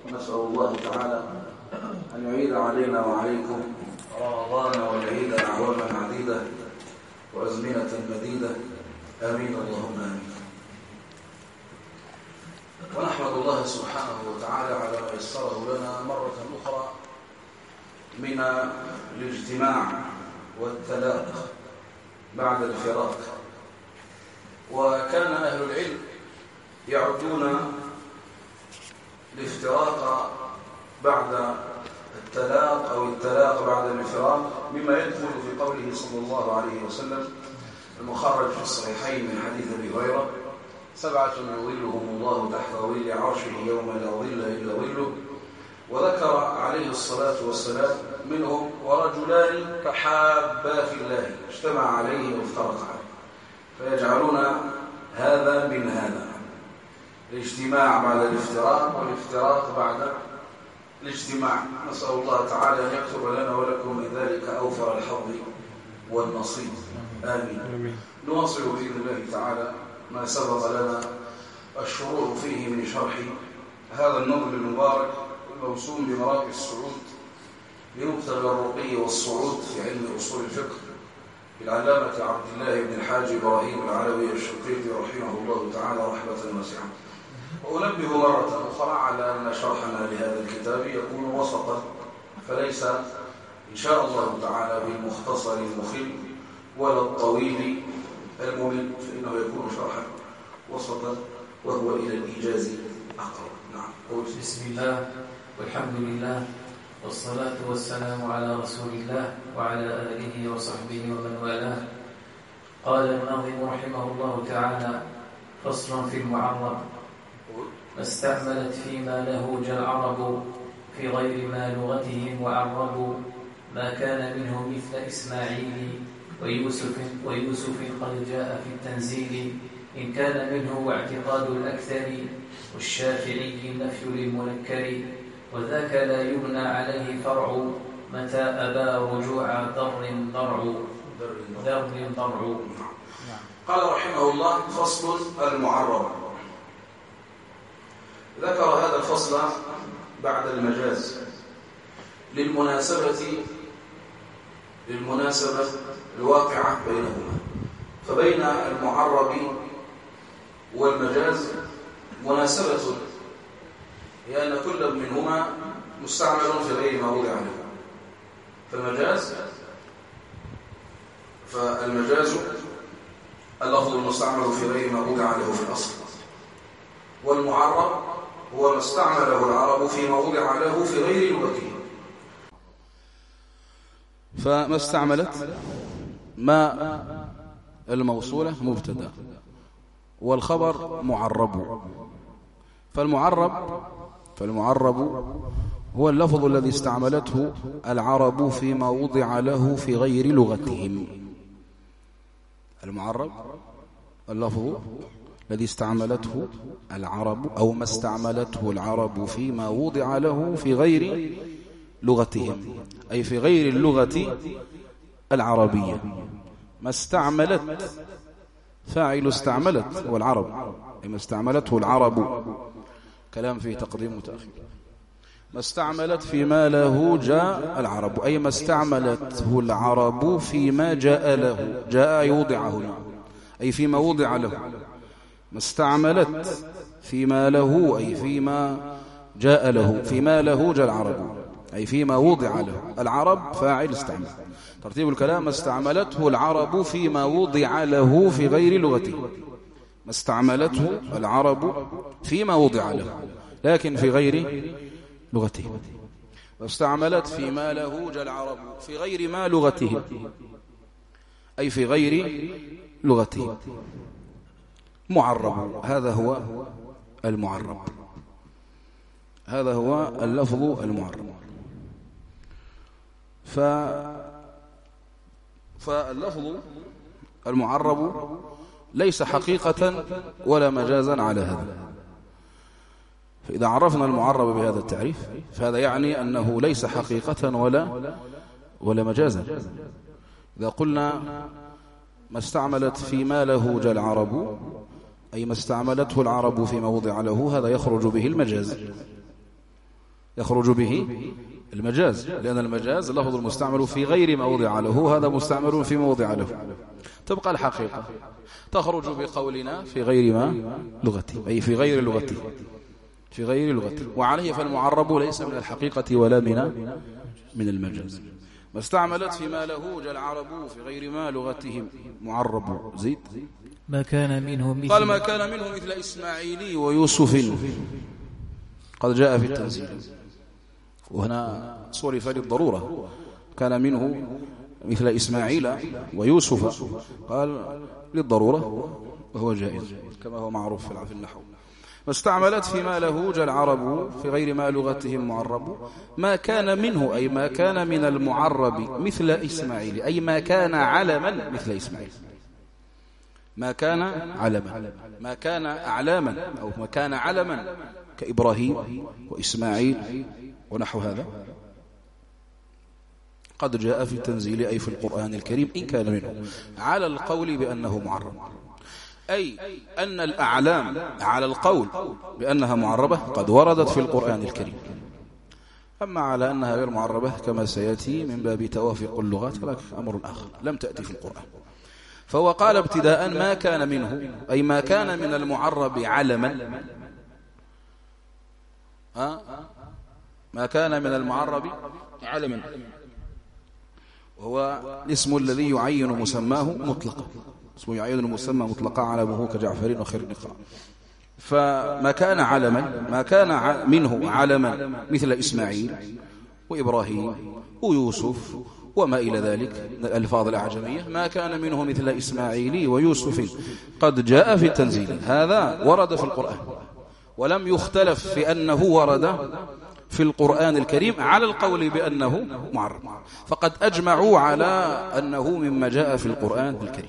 نسأل الله تعالى أن يعيد علينا وعليكم رمضان والعيد أعواما عديدة وأزمنة مديدة، آمين اللهم آمين. ونحمد الله سبحانه وتعالى على ما يسره لنا مرة أخرى من الاجتماع والتلاق بعد الفراق. وكان أهل العلم يعدون الافتراق بعد التلاق أو التلاق بعد الفراق مما يدخل في قوله صلى الله عليه وسلم المخرج في الصحيحين من حديث أبي هريرة: 7 يظلهم الله تحت ظل عرشه يوم لا ظل إلا ظله. وذكر عليه الصلاة والسلام منهم: ورجلان تحابا في الله اجتمع عليه وافترق عليه. فيجعلون هذا من هذا، الاجتماع بعد الافتراق والافتراق بعد الاجتماع. نسأل الله تعالى أن يكتب لنا ولكم من ذلك أوفر الحظ والنصيب، آمين. نواصل بإذن الله تعالى ما سبق لنا الشروع فيه من شرح هذا النظم المبارك الموسوم بمراكز السعود لمبتغى الرقي والصعود في علم أصول الفقه للعلامة عبد الله بن الحاج إبراهيم العلوي الشنقيطي رحمه الله تعالى رحمة واسعة. وأنبه مرة أخرى على أن شرحنا لهذا الكتاب يكون وسطا، فليس إن شاء الله تعالى بالمختصر المخل ولا الطويل الممل، فإنه يكون شرحا وسطا وهو إلى الإيجاز أقرب. نعم. بسم الله والحمد لله والصلاة والسلام على رسول الله وعلى آله وصحبه ومن والاه. قال الناظم رحمه الله تعالى: فصل في المعرب. ما استعملت فيما له جاء العرب في غير ما لغتهم وعربوا، ما كان منه مثل إسماعيل ويوسف قد جاء في التنزيل، إن كان منه واعتقاد الأكثر والشافعي النفي للمنكر، وذاك لا يبنى عليه فرع متى أبى رجوع ذر ضرع. قال رحمه الله: فصل المعرب. ذكر هذا الفصل بعد المجاز للمناسبة الواقعة بينهما. فبين المعرب والمجاز مناسبة، لأن كل منهما مستعمل في غير ما وضع له. فالمجاز اللفظ المستعمل في غير ما وضع له في الأصل، والمعرب هو ما استعمله العرب فيما وضع له في غير لغته. فما استعملت ما الموصولة مبتدا والخبر معرب. فالمعرب هو اللفظ الذي استعملته العرب فيما وضع له في غير لغتهم. المعرب اللفظ الذي استعملته العرب أو ما استعملته العرب فيما وضع له في غير لغتهم، أي في غير اللغة العربية. ما استعملت فاعل استعملت والعرب، أي ما استعملته العرب، كلام فيه تقديم وتأخير. ما استعملت فيما له جاء العرب، أي ما استعملته العرب فيما جاء له. جاء يوضع هنا، أي فيما وضع له. ما استعملت فيما له، أي فيما جاء له. فيما له جاء العرب، أي فيما وضع له. العرب فاعل استعمل. ترتيب الكلام: ما استعملته العرب فيما وضع له في غير لغته. ما استعملته العرب فيما وضع له لكن في غير لغته. واستعملت فيما له جاء العرب في غير ما لغته، أي في غير لغته. معرب، هذا هو المعرب، هذا هو اللفظ المعرب. فاللفظ المعرب ليس حقيقة ولا مجازا على هذا. فإذا عرفنا المعرب بهذا التعريف فهذا يعني أنه ليس حقيقة ولا مجازا. إذا قلنا ما استعملت فيما له جاء العرب، أي ما استعملته العرب فيما وضع له، هذا يخرج به المجاز. يخرج به المجاز، لأن المجاز لفظ المستعمل في غير ما وضع له، هذا مستعمل في موضع له. تبقى الحقيقة تخرج بقولنا في غير ما لغته، أي في غير لغته، في غير لغته. وعليه فالمعرب ليس من الحقيقة ولا من المجاز. ما استعملت فيما له العرب في غير ما لغتهم معرب. زيد. ما كان منه مثل، قال ما كان منه مثل إسماعيل ويوسف قد جاء في التنزيل، وهنا صرف للضرورة. كان منه مثل إسماعيل ويوسف، قال للضرورة وهو جائز كما هو معروف في النحو. واستعملت فيما له العرب في غير ما لغتهم معرب. ما كان منه أي ما كان من المعرب مثل إسماعيل، أي ما كان علما مثل إسماعيل. ما كان علما، ما كان أعلاما، أو ما كان علما كإبراهيم وإسماعيل ونحو هذا، قد جاء في التنزيل أي في القرآن الكريم إن كان منه، على القول بأنه معرب، أي أن الأعلام على القول بأنها معربة قد وردت في القرآن الكريم. أما على أنها غير معربة كما سيأتي من باب توافق اللغات فلك أمر آخر لم تأتي في القرآن. فهو قال ابتداء ما كان منه أي ما كان من المعرب علما، ما كان من المعرب علما، وهو الاسم الذي يعين مسماه مطلقا، اسمه يعين المسمى مطلقا علمه كجعفر وخير النقاء. فما كان علما، ما كان منه علما مثل إسماعيل وإبراهيم ويوسف وما إلى ذلك من الألفاظ الأعجمية، ما كان منه مثل إسماعيل ويوسف قد جاء في التنزيل، هذا ورد في القرآن ولم يختلف في أنه ورد في القرآن الكريم على القول بأنه معرب، فقد أجمعوا على أنه مما جاء في القرآن الكريم.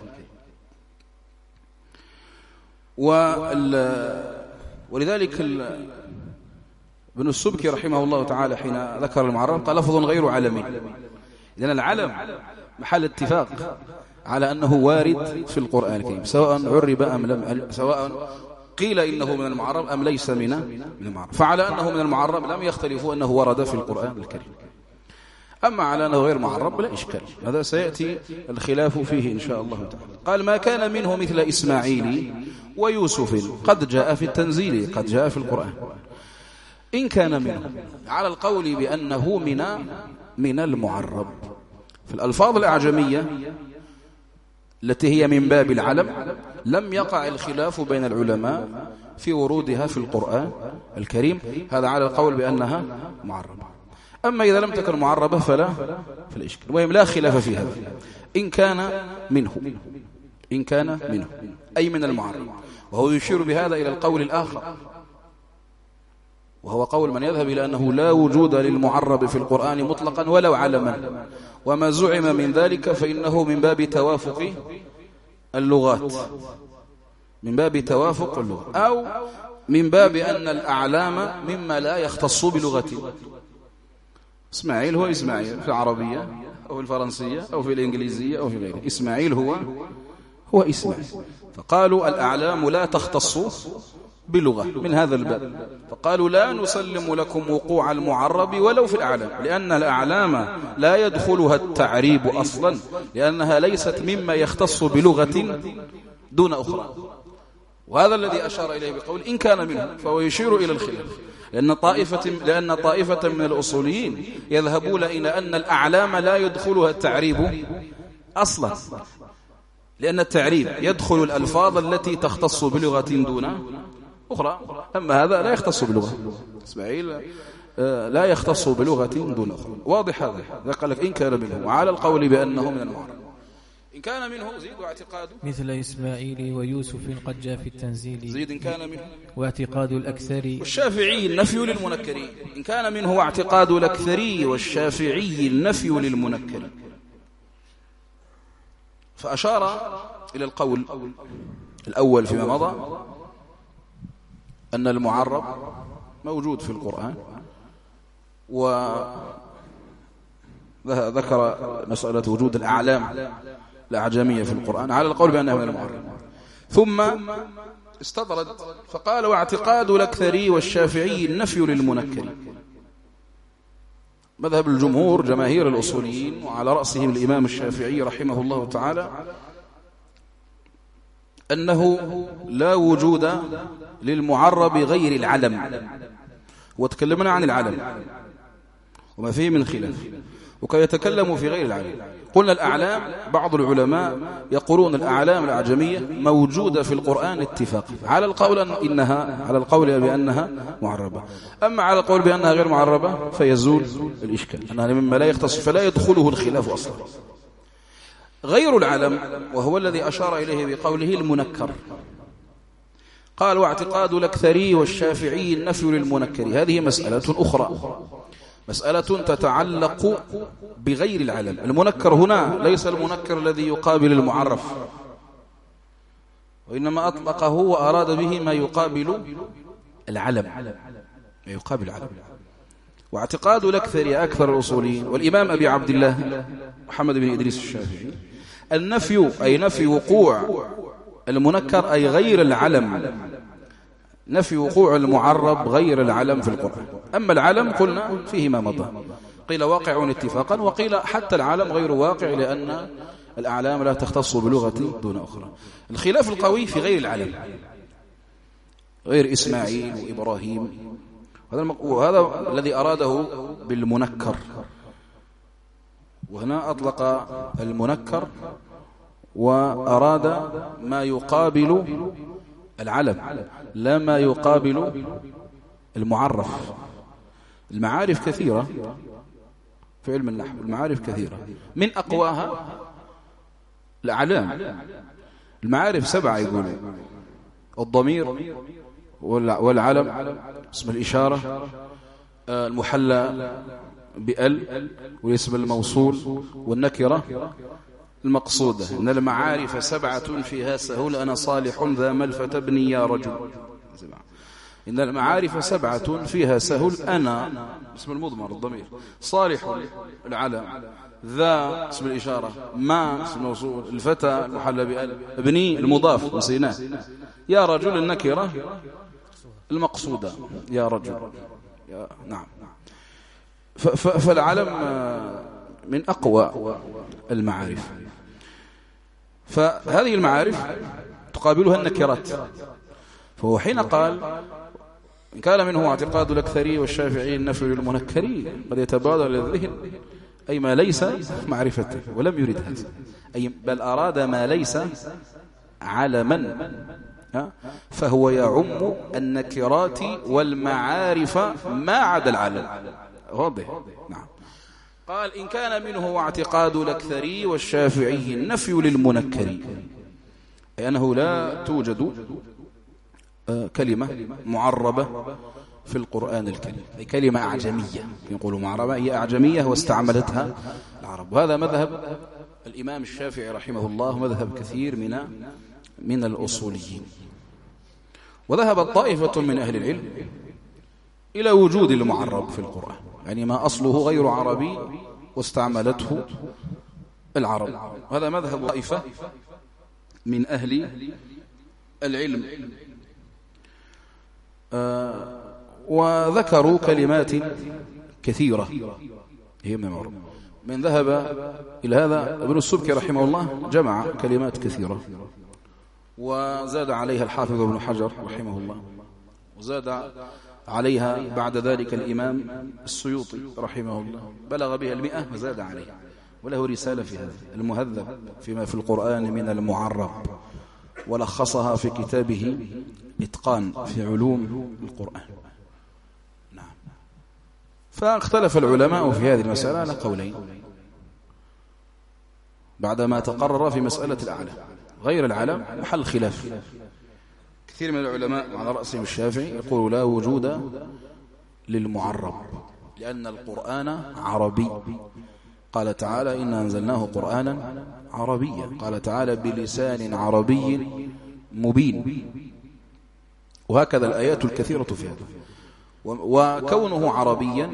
ولذلك ابن السبكي رحمه الله تعالى حين ذكر المعرب قال لفظ غير علمي، لأن العلم محل اتفاق على أنه وارد في القرآن الكريم، سواء عرب أم لم، سواء قيل إنه من المعرب أم ليس من المعرب، فعلى أنه من المعرب لم يختلفوا أنه ورد في القرآن الكريم. أما على أنه غير معرب لا إشكال، هذا سيأتي الخلاف فيه إن شاء الله تعالى. قال ما كان منه مثل إسماعيل ويوسف قد جاء في التنزيل، قد جاء في القرآن إن كان منه، على القول بأنه من المعرب. في الألفاظ الأعجمية التي هي من باب العلم لم يقع الخلاف بين العلماء في ورودها في القرآن الكريم، هذا على القول بأنها معربة. أما إذا لم تكن معربة فلا إشكال، وهم لا خلاف في هذا إن كان منه أي من المعرب. وهو يشير بهذا إلى القول الآخر، وهو قول من يذهب إلى أنه لا وجود للمعرب في القرآن مطلقا ولو علما، وما زعم من ذلك فإنه من باب توافق اللغات، من باب توافق اللغة، أو من باب أن الأعلام مما لا يختص بلغته. إسماعيل هو إسماعيل في العربية أو في الفرنسية أو في الإنجليزية أو في غيره، إسماعيل هو إسماعيل، فقالوا الأعلام لا تختص بلغة من هذا الباب، فقالوا لا نسلم لكم وقوع المعرب ولو في الأعلام، لأن الأعلام لا يدخلها التعريب أصلا، لأنها ليست مما يختص بلغة دون أخرى. وهذا الذي أشار إليه بقول إن كان منه، فهو يشير إلى الخلاف، لأن طائفة من الأصوليين يذهبون إلى أن الأعلام لا يدخلها التعريب أصلا، لأن التعريب يدخل الألفاظ التي تختص بلغة دون أخرى، أما هذا لا يختص بلغة، إسماعيل لا يختص بلغة دون أخرى. واضح هذا؟ قال لك إن كان منه، وعلى القول بأنه من المعرب. إن كان منه زيد واعتقاد مثل إسماعيل ويوسف قد جاء في التنزيل، زيد إن كان منه واعتقاد الأكثر، والشافعي النفي للمنكرين. إن كان منه واعتقاد الأكثري والشافعي النفي للمنكرين. فأشار إلى القول الأول فيما مضى أن المعرب موجود في القرآن، وذكر مسألة وجود الأعلام الأعجمية في القرآن على القول بأنها من المعرب، ثم استطرد فقال واعتقاد الأكثري والشافعي النفي للمنكرين. مذهب الجمهور جماهير الأصوليين وعلى رأسهم الإمام الشافعي رحمه الله تعالى أنه لا وجود للمعرب غير العلم، وتكلمنا عن العلم وما فيه من خلاف، وكي يتكلموا في غير العلم. قلنا الأعلام، بعض العلماء يقولون الأعلام الأعجمية موجودة في القرآن اتفاقا على القول بأنها معربة. أما على القول بأنها غير معربة فيزول الإشكال، أنها مما لا يختص فلا يدخله الخلاف أصلا. غير العلم وهو الذي أشار إليه بقوله المنكر، قال واعتقاد الأكثري والشافعي النفي للمنكر. هذه مسألة أخرى، مسألة تتعلق بغير العلم. المنكر هنا ليس المنكر الذي يقابل المعرف، وإنما أطلقه وأراد به ما يقابل العلم، ما يقابل العلم. واعتقاد الأكثر، أكثر الأصوليين والإمام أبي عبد الله محمد بن إدريس الشافعي، النفي أي نفي وقوع المنكر أي غير العلم، نفي وقوع المعرب غير العلم في القرآن. أما العلم قلنا فيه ما مضى، قيل واقع اتفاقا، وقيل حتى العلم غير واقع لأن الأعلام لا تختص بلغة دون أخرى. الخلاف القوي في غير العلم، غير إسماعيل وإبراهيم، وهذا الذي أراده بالمنكر. وهنا أطلق المنكر وأراد ما يقابل العلم لا ما يقابل المعرف. المعارف كثيرة في علم النحو، المعارف كثيرة، من أقواها الأعلام. المعارف 7 يقولون: الضمير والعلم، اسم الإشارة، المحلى بأل، والاسم الموصول، والنكرة المقصودة. إن المعارف 7 فيها سهول أنا صالح ذا ملفة ابني يا رجل. إن المعارف 7 فيها سهل أنا اسم المضمر الضمير، صالح العلم، ذا اسم الإشارة، ما اسم الموصول، الفتى المحلى بأل، ابني المضاف نسيناه، يا رجل النكرة المقصودة يا رجل. نعم. فالعلم من أقوى المعارف. فهذه المعارف تقابلها النكرات. فهو حين قال إن كان منه اعتقاد الأكثري والشافعي النفي للمنكري قد يتبادر للذهن أي ما ليس معرفته، ولم يرد هذا، أي بل أراد ما ليس علما، فهو يعم النكرات والمعارف ما عدا العلم. واضح؟ نعم. قال إن كان منه اعتقاد الأكثري والشافعي النفي للمنكر، أي أنه لا توجد كلمة معربة في القرآن الكريم، أي كلمة أعجمية، يقولوا معربة هي أعجمية واستعملتها العرب. وهذا مذهب الإمام الشافعي رحمه الله، مذهب كثير من الأصوليين. وذهبت طائفة من أهل العلم إلى وجود المعرب في القرآن، يعني ما أصله غير عربي واستعملته العرب. هذا مذهب طائفة من أهل العلم. وذكروا كلمات كثيرة هي من ذهب إلى هذا ابن السبكي رحمه الله، جمع كلمات كثيرة وزاد عليها الحافظ ابن حجر رحمه الله، وزاد عليها بعد ذلك الإمام السيوطي رحمه الله، بلغ بها 100 وزاد عليها، وله رسالة في هذا المهذب فيما في القرآن من المعرب، ولخصها في كتابه إتقان في علوم القرآن. نعم. فاختلف العلماء في هذه المسألة على قولين بعدما تقرر في مسألة الأعلام. غير العلم محل خلاف. كثير من العلماء على رأسهم الشافعي يقول لا وجود للمعرب لأن القرآن عربي. قال تعالى إنا أنزلناه قرآنا عربيا، قال تعالى بلسان عربي مبين، وهكذا الآيات الكثيرة في هذا. وكونه عربيا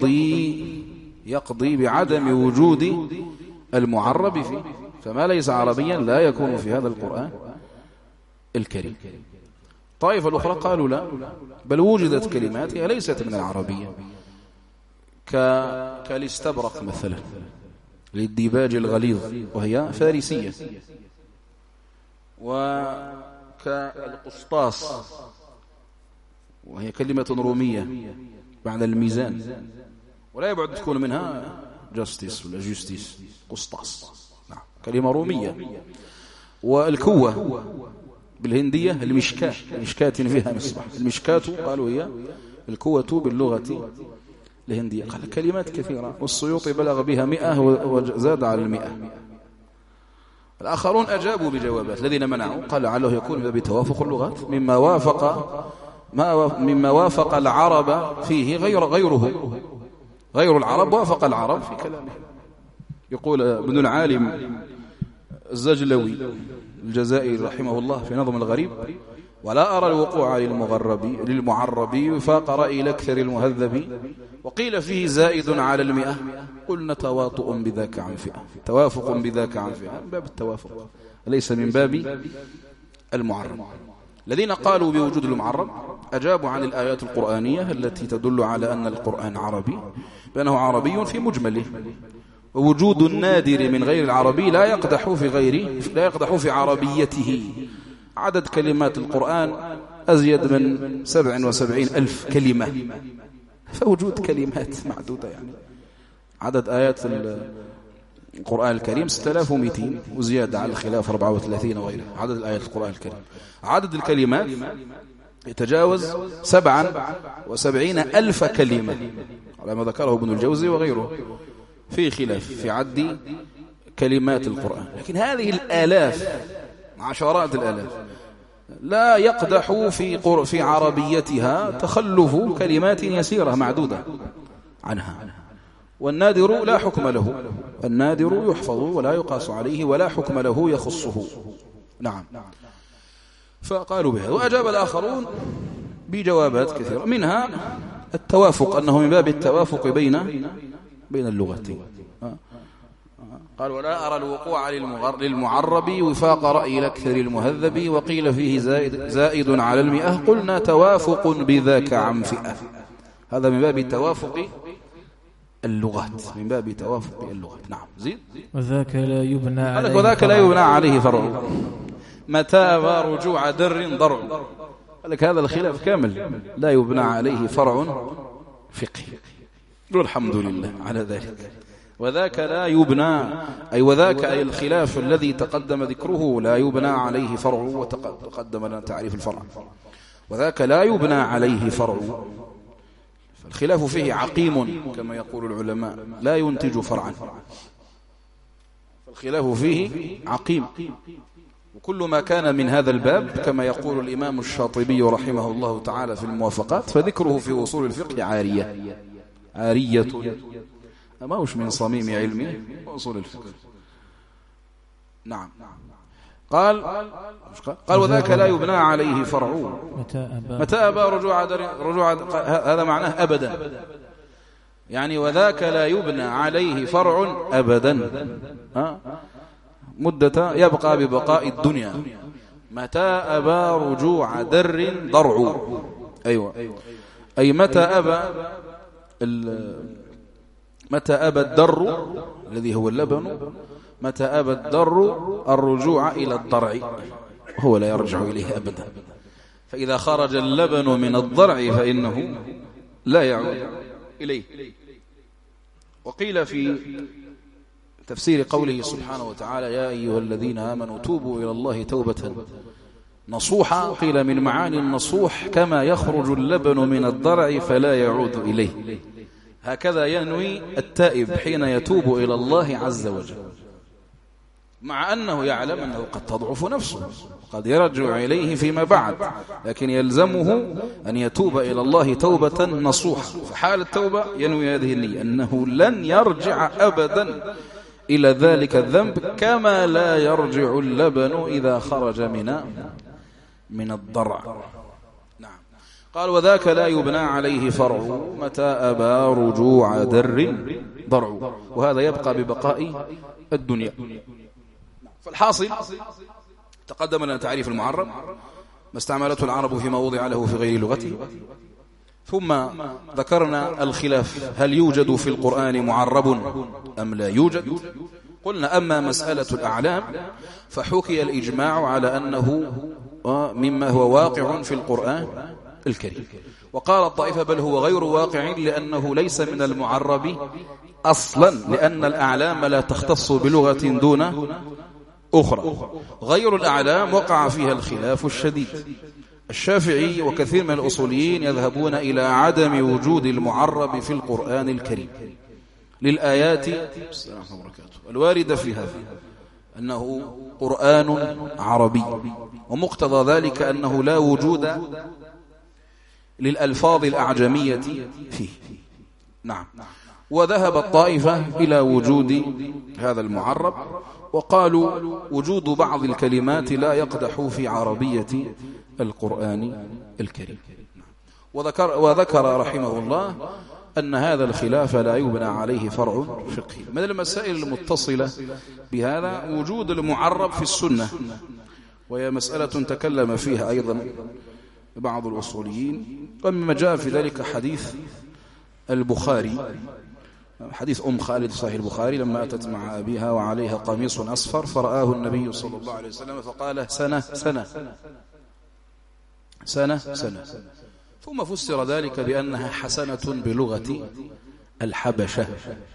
يقضي بعدم وجود المعرب فيه، فما ليس عربيا لا يكون في هذا القرآن الكريم. طائفة الأخرى قالوا لا، بل وجدت كلمات هي ليست من العربية، كالاستبرق مثلا للديباج الغليظ وهي فارسية، وكالقسطاس وهي كلمة رومية بعد الميزان، ولا يبعد تكون منها جاستيس ولا جوستيس، قسطاس نعم كلمة رومية. والكوة بالهندية المشكاة، مشكاة فيها مصباح، المشكاة قالوا هي الكوة باللغة الهندية. قال كلمات كثيرة، والسيوطي بلغ بها 100 وزاد على 100. الآخرون أجابوا بجوابات، الذين منعوا قال لعله يكون بتوافق اللغات مما وافق العرب فيه غيره، غير العرب وافق العرب في كلامه. يقول ابن العالم الزجلوي الجزائري رحمه الله في نظم الغريب: ولا أرى الوقوع للمعربي وفاق رأي الأكثر المهذب، وقيل فيه زائد على 100، قلنا تواطؤ بذاك عن فئة، توافق بذاك عن فئة، من باب التوافق ليس من باب المعرب. الذين قالوا بوجود المعرب أجابوا عن الآيات القرآنية التي تدل على أن القرآن عربي، بأنه عربي في مجمله، ووجود النادر من غير العربي لا يقدح في عربيته. عدد كلمات القرآن أزيد من 77,000 كلمة، فوجود كلمات معدودة يعني. عدد آيات القرآن الكريم 6200 وزيادة على الخلاف 34 وغيره. عدد الآيات القرآن الكريم، عدد الكلمات يتجاوز 77,000 كلمة على ما ذكره ابن الجوزي وغيره، في خلاف في عد كلمات القرآن. لكن هذه الآلاف، عشرات الآلاف، لا يقدح في عربيتها تخلف كلمات يسيرة معدودة عنها. والنادر لا حكم له، النادر يحفظ ولا يقاس عليه ولا حكم له يخصه. نعم. فقالوا بهذا، وأجاب الآخرون بجوابات كثيرة، منها التوافق، أنه من باب التوافق بين اللغتين. قال: ولا أرى الوقوع للمعرب وفاق رأي الأكثر المهذب، وقيل فيه زائد على 100، قلنا توافق بذاك عن فئة. هذا من باب توافق اللغات، من باب توافق اللغات. نعم. زيد. وذاك لا يبنى عليه فرع، متى أبى رجوع در ضرع. قال لك هذا الخلاف كامل لا يبنى عليه فرع فقهي، والحمد لله على ذلك. وذاك لا يبنى، أي وذاك أي الخلاف الذي تقدم ذكره لا يبنى عليه فرع، وتقدم لنا تعريف الفرع. وذاك لا يبنى عليه فرع، فالخلاف فيه عقيم كما يقول العلماء، لا ينتج فرعا، فالخلاف فيه عقيم. وكل ما كان من هذا الباب كما يقول الإمام الشاطبي رحمه الله تعالى في الموافقات، فذكره في أصول الفقه عارية ما هوش من صميم علمه أصول الفقه. نعم. قال وذاك لا يبنى عليه فرع، متى أبى رجوع هذا معناه أبدا، يعني وذاك لا يبنى عليه فرع أبدا، مدة يبقى ببقاء الدنيا. متى أبى رجوع در ضرع، أيوة، أي متى أبى الدر الذي هو اللبن، متى أبى الدر الرجوع إلى الضرع، هو لا يرجع إليه أبدا. فإذا خرج اللبن من الضرع فإنه لا يعود إليه. وقيل في تفسير قوله سبحانه وتعالى: يا أيها الذين آمنوا توبوا إلى الله توبة نصوحا، قيل من معاني النصوح كما يخرج اللبن من الضرع فلا يعود إليه. هكذا ينوي التائب حين يتوب إلى الله عز وجل، مع أنه يعلم أنه قد تضعف نفسه قد يرجع إليه فيما بعد، لكن يلزمه أن يتوب إلى الله توبة نصوحة. فحال التوبة ينوي هذه النية أنه لن يرجع أبدا إلى ذلك الذنب، كما لا يرجع اللبن إذا خرج من الضرع. نعم. قال: وذاك لا يبنى عليه فرع، متى أبى رجوع در ضرع، وهذا يبقى ببقاء الدنيا. فالحاصل تقدم لنا تعريف المعرب، ما استعملته العرب فيما وضع له في غير لغته، ثم ذكرنا الخلاف هل يوجد في القرآن معرب أم لا يوجد. قلنا أما مسألة الأعلام فحكي الإجماع على أنه مما هو واقع في القرآن الكريم، وقال الطائفة بل هو غير واقع لأنه ليس من المعرب أصلا، لأن الأعلام لا تختص بلغة دون أخرى. غير الأعلام وقع فيها الخلاف الشديد. الشافعي وكثير من الأصوليين يذهبون إلى عدم وجود المعرب في القرآن الكريم للآيات الواردة في هذا أنه قرآن عربي، ومقتضى ذلك أنه لا وجود للألفاظ الأعجمية فيه. نعم. وذهب الطائفة إلى وجود هذا المعرب، وقالوا وجود بعض الكلمات لا يقدح في عربية القرآن الكريم. وذكر رحمه الله أن هذا الخلاف لا يبنى عليه فرع فقهي. من المسائل المتصلة بهذا وجود المعرب في السنة، وهي مسألة تكلم فيها أيضا بعض الأصوليين، ومما جاء في ذلك حديث البخاري، حديث أم خالد صحيح البخاري لما أتت مع أبيها وعليها قميص أصفر فرآه النبي صلى الله عليه وسلم فقال سنة سنة سنة سنة، ثم فسر ذلك بأنها حسنة بلغة الحبشة.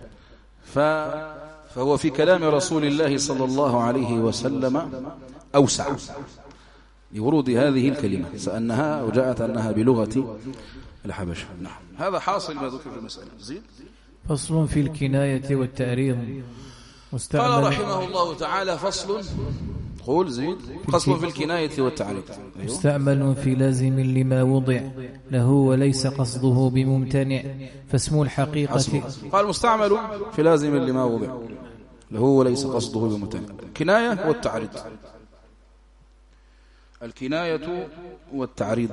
فهو في كلام رسول الله صلى الله عليه وسلم أوسع لورود هذه الكلمة، فأنها وجاءت أنها بلغة الحبشة. نعم. هذا حاصل ما ذكر في المسألة. زيد. فصل في الكناية والتعريض. قال رحمه الله تعالى فصل، قول زيد. فصل في الكناية والتعريض. مستعمل في لازم لما وضع له وليس قصده بممتنع، فاسم الحقيقة. قال مستعمل في لازم لما وضع له وليس قصده بممتنع. الكناية والتعريض. الكناية والتعريض.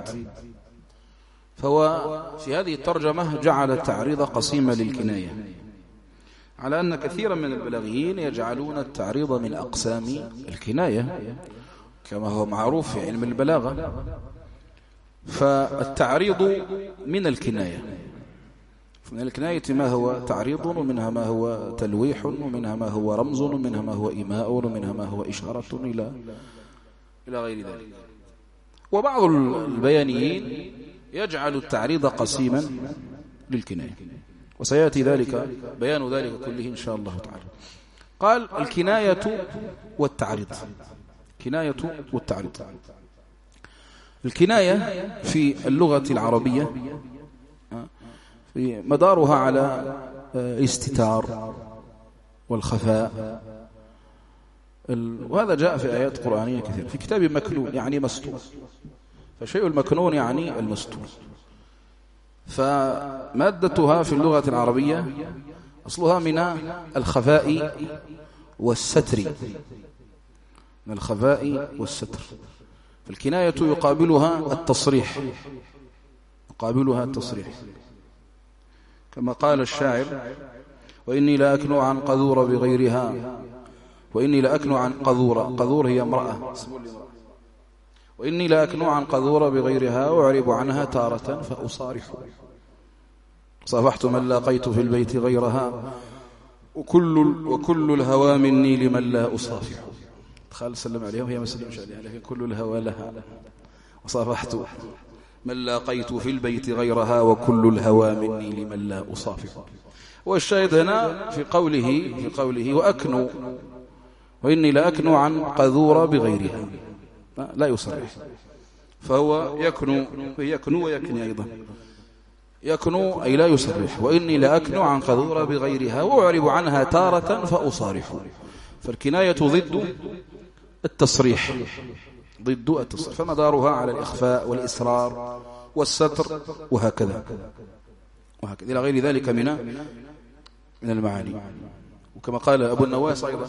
فهو في هذه الترجمة جعل التعريض قسيما للكناية، على أن كثيرا من البلاغيين يجعلون التعريض من أقسام الكناية كما هو معروف في علم البلاغة. فالتعريض من الكناية، من الكناية ما هو تعريض، ومنها ما هو تلويح، ومنها ما هو رمز، ومنها ما هو إيماء، ومنها ما هو إشارة إلى غير ذلك. وبعض البيانيين يجعل التعريض قسيما للكناية، وسيأتي ذلك بيان ذلك كله إن شاء الله تعالى. قال الكناية والتعريض. كناية والتعريض. الكناية في اللغة العربية مدارها على الاستتار والخفاء، وهذا جاء في آيات قرآنية كثيرة. في كتاب مكنون يعني مستور، فشيء المكنون يعني المستور. فمادتها في اللغة العربية أصلها من الخفاء والستر، من الخفاء والستر. فالكناية يقابلها التصريح، يقابلها التصريح، كما قال الشاعر وإني لا أكنو عن قذور بغيرها، وإني لا أكنو عن قذور، قذور هي امرأة، وإني لا أكنو عن قذور بغيرها وأعرب عنها تارة فأصارح، صافحت من لاقيت في البيت غيرها وكل الهوى مني لمن لا أصافح. خالد سلم عليهم هي مسلم عليها، لكن كل الهوى لها. وصافحت من لاقيت في البيت غيرها وكل الهوى مني لمن لا أصافح. والشاهد هنا في قوله وأكنو، وإني لا أكنو عن قذور بغيرها، لا يصرح، فهو يكنو ويكني أيضا. يكنو أي لا يصرح، وإني لا أكنو عن قذور بغيرها وأعرب عنها تارة فأصارح. فالكناية ضد التصريح، ضد التصريح، فمدارها على الإخفاء والإسرار والستر وهكذا إلى غير ذلك من المعاني. وكما قال أبو النواس أيضا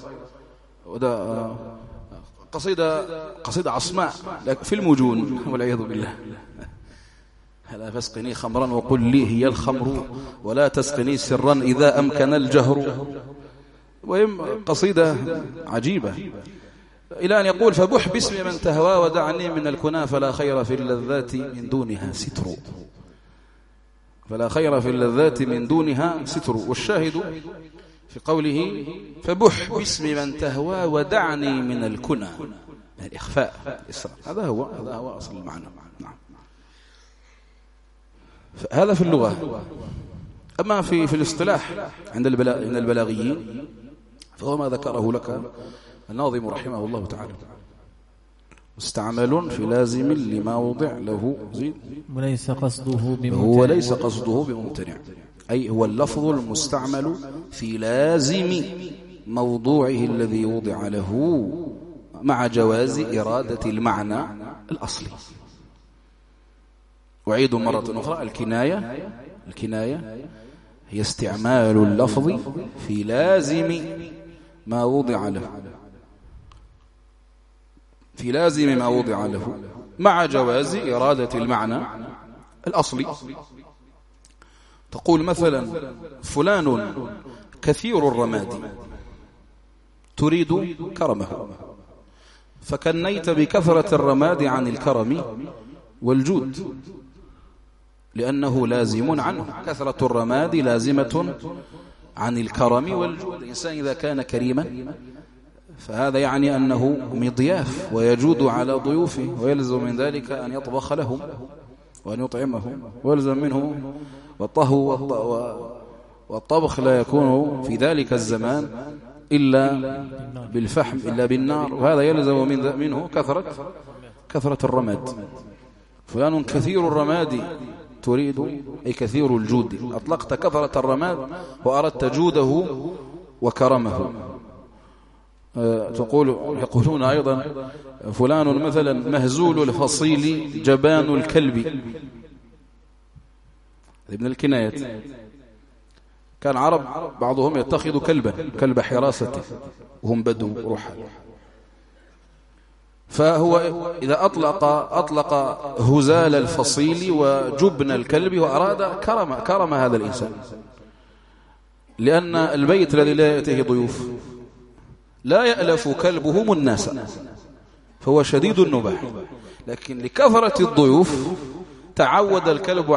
قصيدة عصماء في المجون والعياذ بالله، هلا فاسقني خمرا وقل لي هي الخمر ولا تسقني سرا إذا أمكن الجهر. وهم قصيدة عجيبة إلى أن يقول فبح باسم من تهوى ودعني من الكنى فلا خير في اللذات من دونها ستر. فلا خير في اللذات من دونها ستر. والشاهد في قوله فبح باسم من تهوى ودعني من الكنى، الإخفاء هذا هو أصل المعنى. نعم. هذا في اللغة. أما في الاصطلاح عند البلاغيين فهو ما ذكره لك الناظم رحمه الله تعالى: مستعمل في لازم لما وضع له زيد وليس قصده بممتنع. هو ليس قصده بممتنع، أي هو اللفظ المستعمل في لازم موضوعه الذي وضع له مع جواز إرادة المعنى الأصلي. أعيد مرة أخرى: الكناية هي استعمال اللفظ في لازم ما وضع له مع جواز إرادة المعنى الأصلي. تقول مثلا: فلان كثير الرماد تريد كرمه، فكنيت بكثرة الرماد عن الكرم والجود لأنه لازم عنه. كثرة الرماد لازمة عن الكرم والجود. الإنسان إذا كان كريما فهذا يعني أنه مضياف ويجود على ضيوفه، ويلزم من ذلك أن يطبخ لهم وأن يطعمهم، ويلزم منه والطبخ لا يكون في ذلك الزمان إلا بالفحم إلا بالنار، وهذا يلزم منه كثرة الرماد. فلان كثير الرماد تريد أي كثير الجود، أطلقت كثرة الرماد وأردت جوده وكرمه. يقولون أيضا: فلان مثلا مهزول الفصيل جبان الكلب. ابن الكنايات. كان عرب بعضهم يتخذ كلب حراسته وهم بدو رحل، فهو إذا أطلق هزال الفصيل وجبن الكلب وأراد كرم هذا الإنسان، لأن البيت الذي لا يأتيه ضيوف لا يألف كلبهم الناس، فهو شديد النباح، لكن لكثرة الضيوف تعود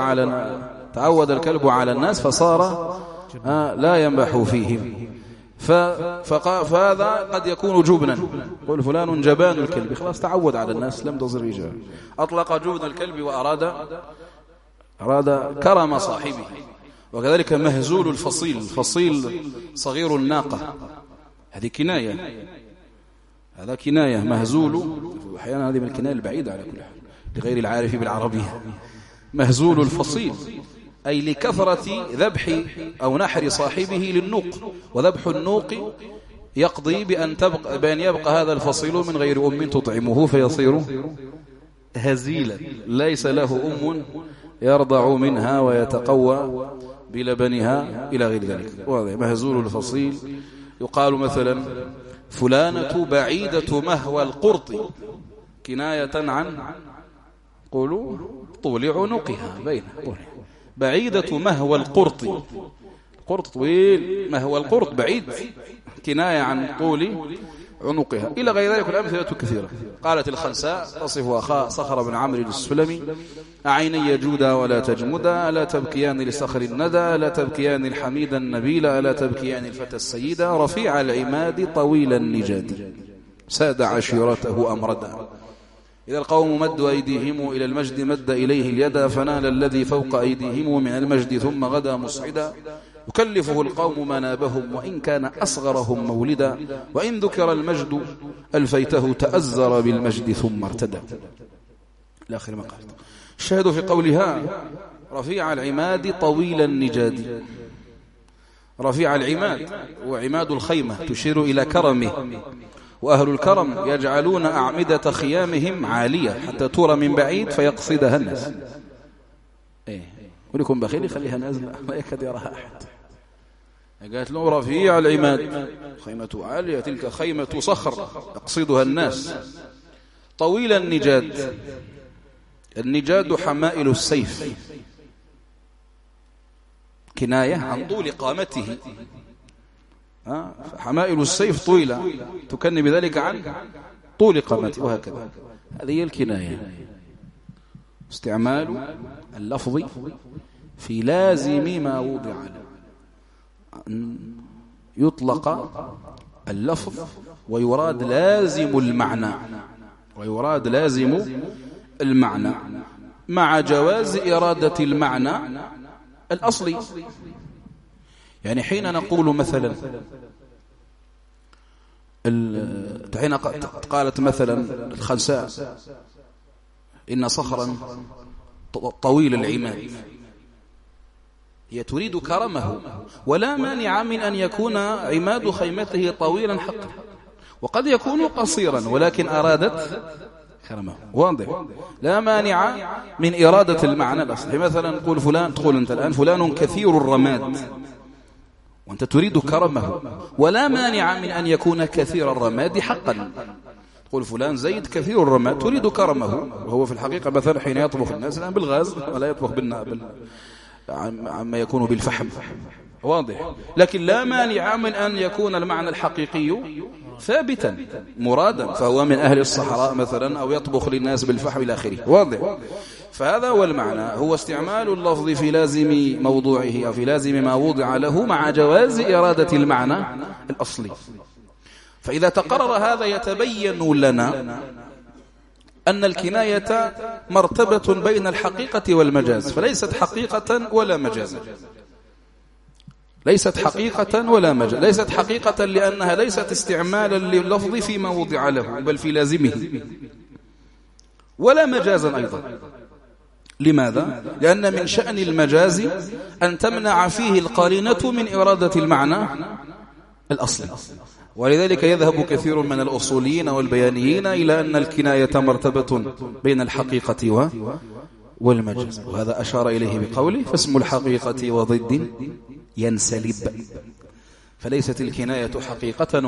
الكلب على الناس فصار لا ينبح فيهم، فهذا قد يكون جبنا. قل فلان جبان الكلب، خلاص تعود على الناس لم تصر رجال. أطلق جبن الكلب وأراد كرم صاحبه. وكذلك مهزول الفصيل صغير الناقة، هذه كناية، هذا كناية مهزول. أحيانا هذه من الكناية البعيدة على كل حال لغير العارف بالعربية. مهزول الفصيل أي لكثرة ذبح أو نحر صاحبه للنوق، وذبح النوق يقضي بأن يبقى هذا الفصيل من غير أم تطعمه فيصير هزيلا، ليس له أم يرضع منها ويتقوى بلبنها إلى غير ذلك. وهذا مهزول الفصيل. يقال مثلا: فلانة بعيدة مهوى القرط، كناية عن قولوا طول عنقها بين بعيدة مهوى القرط، قرط طويل، مهوى القرط بعيد، كناية عن طول عنقها إلى غير ذلك. الأمثلة كثيرة. قالت الخنساء تصف أخا صخر بن عمرو السلمي: أعيني جودا ولا تجمدا، ألا تبكيان لصخر الندى، ألا تبكيان الحميد النبيل، ألا تبكيان الفتى السيد، رفيع العماد طويل النجاد، ساد عشيرته أمردا. إذا القوم مدوا أيديهم إلى المجد مد إليه اليد، فنال الذي فوق أيديهم من المجد ثم غدا مصعدا، يكلفه القوم منابهم وإن كان أصغرهم مولدا، وإن ذكر المجد ألفيته تأزر بالمجد ثم ارتدى. الآخر ما قال. الشاهد في قولها: رفيع العماد طويل النجاد. رفيع العماد وعماد الخيمة تشير إلى كرمه، وأهل الكرم يجعلون أعمدة خيامهم عالية حتى ترى من بعيد فيقصدها الناس. ولكم بخيل يخليها نازلة ما يكاد يراها أحد. قالت له: رفيع العماد، خيمة عالية، تلك خيمة صخر يقصدها الناس. طويل النجاد، النجاد حمائل السيف، كناية عن طول قامته. حمائل السيف طويلة تكني بذلك عن طول قامته، وهكذا. هذه هي الكناية، استعمال اللفظ في لازم ما وضع له، يطلق اللفظ ويراد لازم المعنى، ويراد لازم المعنى مع جواز إرادة المعنى الأصلي. يعني حين نقول مثلا حين قالت مثلا الخنساء إن صخرا طويل العماد، هي تريد كرمه، ولا مانع من أن يكون عماد خيمته طويلا حقا، وقد يكون قصيرا ولكن أرادت كرمه. واضح؟ لا مانع من إرادة المعنى الأصلي. مثلا نقول فلان، تقول أنت الآن فلان كثير الرماد، وأنت تريد كرمه، ولا مانع من أن يكون كثير الرماد حقا. تقول فلان زيد كثير الرماد، تريد كرمه، وهو في الحقيقة مثلا حين يطبخ الناس الآن بالغاز ولا يطبخ عما يكون بالفحم. واضح؟ لكن لا مانع من أن يكون المعنى الحقيقي ثابتا مرادا، فهو من أهل الصحراء مثلا، أو يطبخ للناس بالفحم إلى آخره. واضح؟ فهذا هو المعنى، هو استعمال اللفظ في لازم موضوعه أو في لازم ما وضع له مع جواز إرادة المعنى الأصلي. فإذا تقرر هذا يتبين لنا أن الكناية مرتبة بين الحقيقة والمجاز، فليست حقيقة ولا مجازا، ليست حقيقة ولا مجاز. ليست حقيقة لأنها ليست استعمالا لللفظ فيما وضع له بل في لازمه، ولا مجازا أيضا. لماذا؟ لأن من شأن المجاز أن تمنع فيه القرينة من إرادة المعنى الأصلي، ولذلك يذهب كثير من الأصوليين والبيانيين إلى أن الكناية مرتبة بين الحقيقة والمجاز، وهذا أشار إليه بقوله فاسم الحقيقة وضد ينسلب، فليست الكناية حقيقة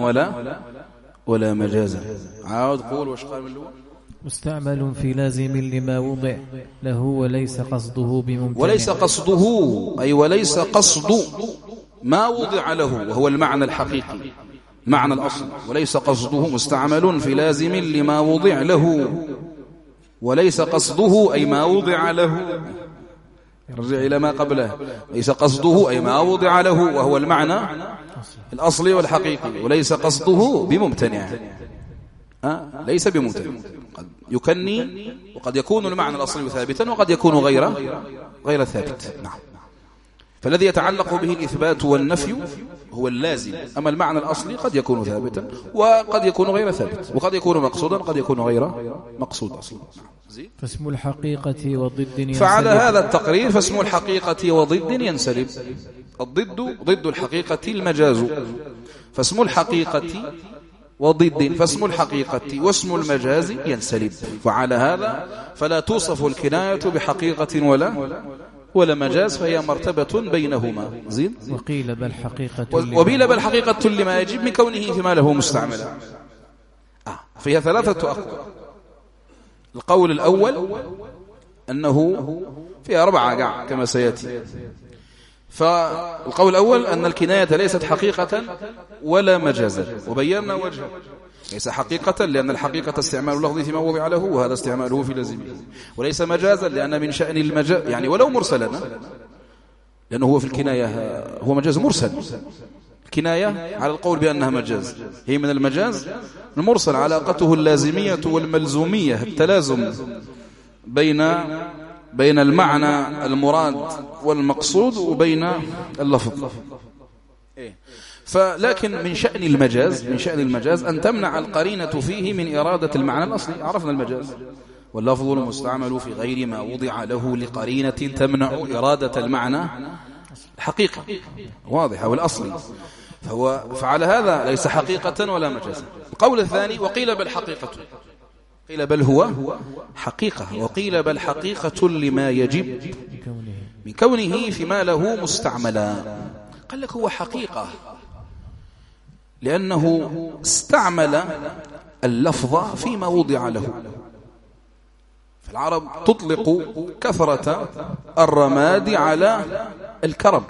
ولا مجازا. عاود قول وش قال من الأول؟ مستعمل في لازم لما وضع له وليس قصده بممتنع. وليس قصده أي وليس قصد ما وضع له، وهو المعنى الحقيقي معنى الأصل. وليس قصده مستعمل في لازم لما وضع له، وليس قصده أي ما وضع له، يرجع إلى ما قبله. ليس قصده أي ما وضع له وهو المعنى الأصلي والحقيقي، وليس قصده بممتنع. ليس بممتنع، قد يكني، وقد يكون المعنى الأصلي ثابتا وقد يكون غير ثابت. نعم. فالذي يتعلق به الإثبات والنفي هو اللازم، أما المعنى الأصلي قد يكون ثابتا وقد يكون غير ثابت، وقد يكون مقصودا قد يكون غير مقصود أصلا. فاسم الحقيقة وضد ينسلب. فعلى هذا التقرير فاسم الحقيقة وضد ينسلب. الضد ضد الحقيقة المجاز، فاسم الحقيقة وضد فاسم الحقيقة واسم المجاز ينسلب. وعلى هذا فلا توصف الكناية بحقيقة ولا مجاز، فهي مرتبة بينهما. زين. وقيل بل حقيقة لما يجب من كونه فيما له مستعملا. فيها ثلاثة أقوال. القول الأول أنه فيها 4 كما سيأتي. فالقول الأول أن الكناية ليست حقيقة ولا مجازا، وبينا وجهه. ليس حقيقة لأن الحقيقة استعمال اللفظ فيما وضع له، وهذا استعماله في لازمه. وليس مجازا لأن من شأن المجاز يعني ولو مرسلا، لأنه هو في الكناية هو مجاز مرسل. الكناية على القول بأنها مجاز هي من المجاز المرسل، علاقته اللازمية والملزومية، التلازم بين المعنى المراد والمقصود وبين اللفظ. فلكن من شأن المجاز أن تمنع القرينة فيه من إرادة المعنى الأصلي. عرفنا المجاز واللفظ المستعمل في غير ما وضع له لقرينة تمنع إرادة المعنى الحقيقي واضحة والأصلي، فعلى هذا ليس حقيقة ولا مجاز. القول الثاني وقيل بل حقيقة، قيل بل هو حقيقة، وقيل بل حقيقة لما يجب من كونه فيما له مستعملا. قال لك هو حقيقة لأنه استعمل اللفظ فيما وضع له. فالعرب تطلق كثرة الرماد على الكرم.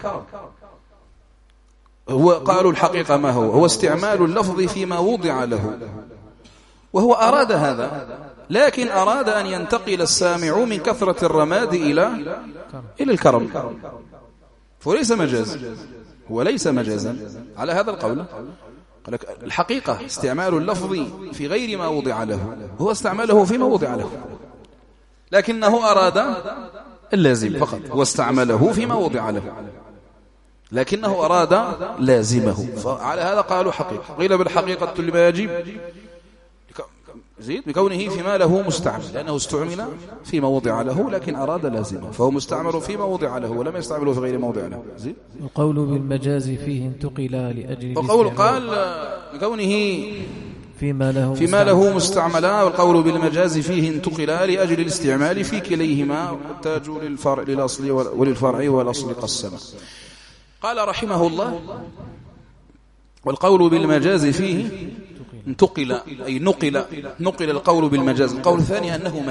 قالوا الحقيقة ما هو استعمال اللفظ فيما وضع له، وهو أراد هذا لكن أراد أن ينتقل السامع من كثرة الرماد إلى الكرم، فليس مجازا، هو ليس مجازا على هذا القول. قال لك الحقيقة استعمال اللفظ في غير ما وضع له، هو استعمله فيما وضع له، لكنه أراد اللازم فقط، واستعمله فيما وضع له لكنه أراد لازمه، فعلى هذا قالوا حقيقة. قيل بالحقيقة لما يجب زيد بكونه فيما له مستعمل، لأنه استعمل فيما وضع له لكن أراد لازمه، فهو مستعمل فيما وضع له ولم يستعمله في غير موضع له. زيد. القول بالمجاز فيه انتقل لأجل وقول قال بكونه فيما له مستعملا، والقول بالمجاز فيه انتقل لأجل الاستعمال في كليهما، والتاج للأصل وللفرع والأصل قسم. قال رحمه الله: والقول بالمجاز فيه انتقل، أي نقل القول بالمجاز. القول الثاني أنه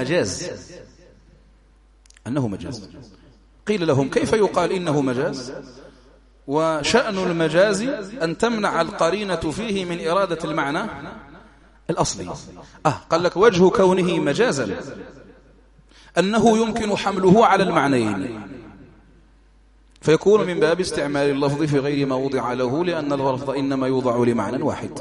مجاز. قيل لهم: كيف يقال إنه مجاز وشأن المجاز أن تمنع القرينة فيه من إرادة المعنى الأصلي؟ قال لك: وجه كونه مجازا أنه يمكن حمله على المعنيين، فيكون من باب استعمال اللفظ في غير ما وضع له، لأن اللفظ إنما يوضع لمعنى واحد.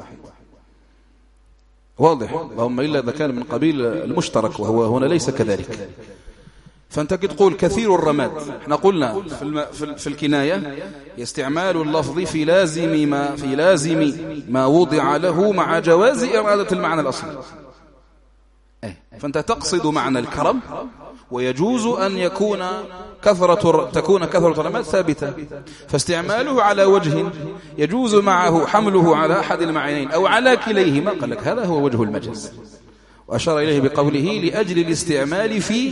واضح؟ اللهم إلا إذا كان من قبيل المشترك، وهو هنا ليس كذلك. فأنت تقول كثير الرماد، احنا قلنا في الكناية استعمال اللفظ في لازم ما وضع له مع جواز إرادة المعنى الأصلي. فأنت تقصد معنى الكرم، ويجوز أن تكون كثرة الرماد ثابتة، فاستعماله على وجه يجوز معه حمله على أحد المعنيين أو على كليهما. قال لك هذا هو وجه المجاز، وأشار إليه بقوله: لأجل الاستعمال في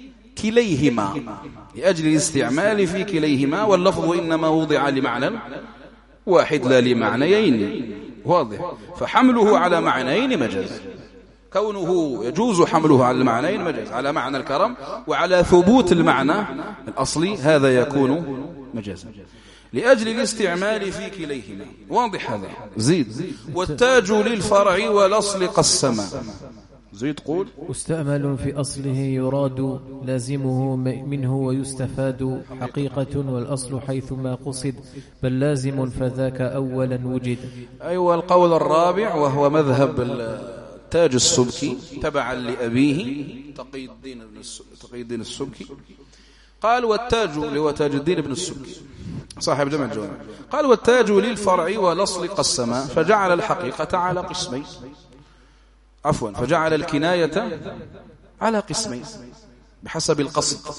كليهما، واللفظ إنما وضع لمعنى واحد لا لمعنيين. واضح؟ فحمله على معنيين مجاز، كونه يجوز حمله على المعنيين مجاز، على معنى الكرم وعلى ثبوت المعنى الأصلي، هذا يكون مجازا لأجل الاستعمال في كليهما. واضح هذا؟ زيد. والتاج للفرع والأصل قسما. زيد قول: مستعمل في أصله يراد لازمه منه ويستفاد حقيقة، والأصل حيثما قصد بل لازم فذاك أولا وجد. أيوة. القول الرابع وهو مذهب تاج السبكي تبعا لأبيه تقي الدين السبكي، قال: والتاج هو تاج الدين بن السبكي صاحب جمع الجوامع، قال: والتاج للفرع والأصل قسما، فجعل الحقيقة على قسمين، فجعل الكناية على قسمين بحسب القصد.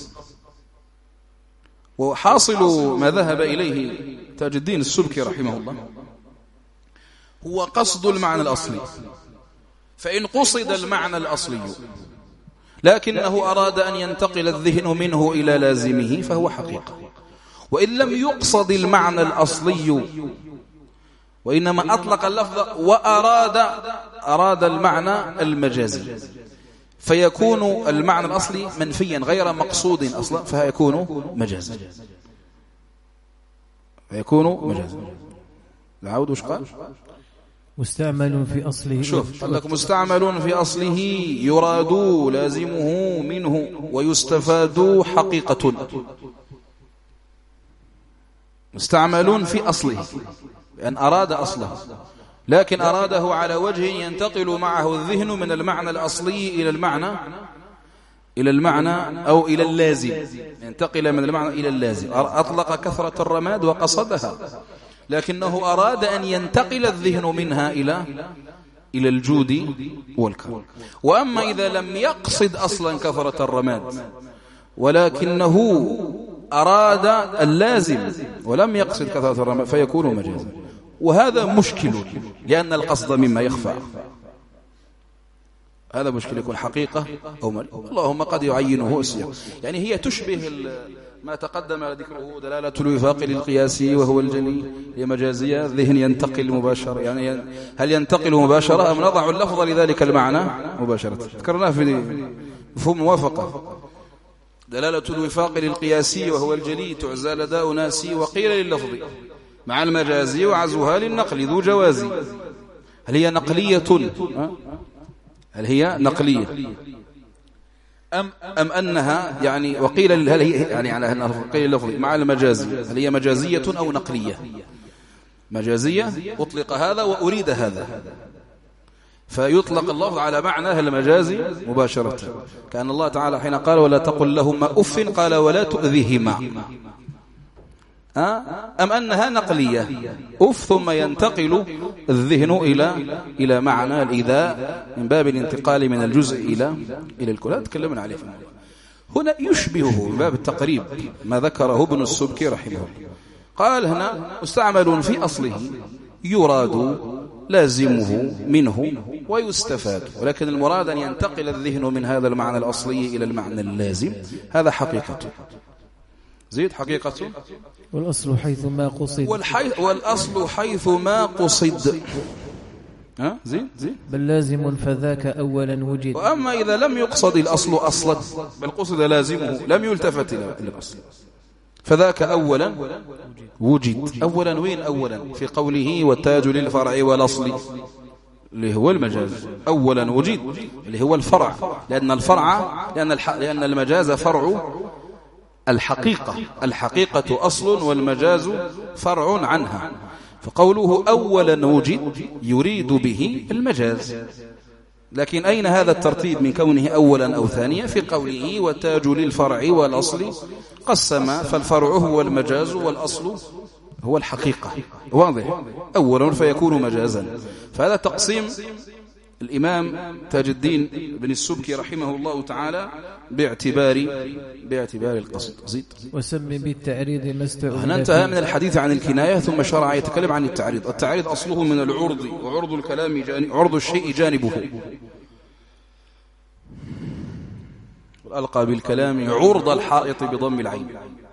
وحاصل ما ذهب إليه تاج الدين السبكي رحمه الله هو قصد المعنى الأصلي، فإن قصد المعنى الأصلي لكنه أراد أن ينتقل الذهن منه إلى لازمه فهو حقيقة، وإن لم يقصد المعنى الأصلي وإنما أطلق اللفظ وأراد المعنى المجازي، فيكون المعنى الأصلي منفيا غير مقصود أصلا، فيكون مجازا. العود وش قال؟ مستعمل في أصله. شوف، قال لك: مستعمل في أصله يراد لازمه منه ويستفاد حقيقة. مستعمل في أصله بأن أراد أصله، لكن أراده على وجه ينتقل معه الذهن من المعنى الأصلي إلى المعنى أو إلى اللازم، ينتقل من المعنى إلى اللازم. أطلق كثرة الرماد وقصدها، لكنه أراد أن ينتقل الذهن منها إلى الجود والكرم. وأما إذا لم يقصد أصلا كثرة الرماد ولكنه أراد اللازم ولم يقصد كثرة الرماد فيكون مجازا، وهذا مشكل لأن القصد مما يخفى. هذا مشكل، يكون حقيقة أو اللهم قد يعينه السياق. يعني هي تشبه ما تقدم ذكره دلالة الوفاق للقياسي وهو الجلي لمجازية الذهن ينتقل مباشرة، يعني هل ينتقل مباشرة أم نضع اللفظ لذلك المعنى مباشرة؟ ذكرناه في مفهوم موافقة. دلالة الوفاق للقياسي وهو الجلي تعزى لدى أناسي، وقيل لللفظ مع المجازي وعزوها للنقل ذو جوازي. هل هي نقلية هل هي نقلية أم أنها يعني وقيل هل هي يعني على قيل اللفظي مع المجازي هل هي مجازية أو نقلية؟ مجازية أطلق هذا وأريد هذا، فيطلق اللفظ على معنى المجازي مباشرة، كأن الله تعالى حين قال ولا تقل لهما أف قال ولا تؤذيهما، أم أنها نقلية أف ثم ينتقل الذهن إلى معنى الإيذاء من باب الانتقال من الجزء إلى الكل. تكلمنا عليه في الموضوع. هنا يشبهه من باب التقريب ما ذكره ابن السبكي رحمه الله، قال هنا مستعمل في أصله يراد لازمه منه ويستفاد، ولكن المراد أن ينتقل الذهن من هذا المعنى الأصلي إلى المعنى اللازم، هذا حقيقته. زيد حقيقته والأصل حيث ما قصد والأصل حيث ما قصد زين بل لازم فذاك أولا وجد. وأما إذا لم يقصد الأصل أصلا بل قصد لازمه لم يلتفت إلى الأصل فذاك أولا وجد. أولا وين؟ أولا في قوله والتاج للفرع والأصل اللي هو المجاز، أولا وجد اللي هو الفرع، لأن المجاز فرع الحقيقة أصل والمجاز فرع عنها، فقوله أولا وجد يريد به المجاز. لكن أين هذا الترتيب من كونه أولا أو ثانيا؟ في قوله والتاج للفرع والأصل قسم، فالفرع هو المجاز والأصل هو الحقيقة، واضح؟ أولا فيكون مجازا. فهذا تقسيم الإمام تاج الدين بن السبكي رحمه الله تعالى باعتبار القصد. زيد وسم بالتعريض ما استعمل. هنا انتهى من الحديث عن الكناية ثم شرع يتكلم عن التعريض. التعريض أصله من العرض، وعرض الكلام عرض الشيء جانبه، ألقى بالكلام عرض الحائط بضم العين.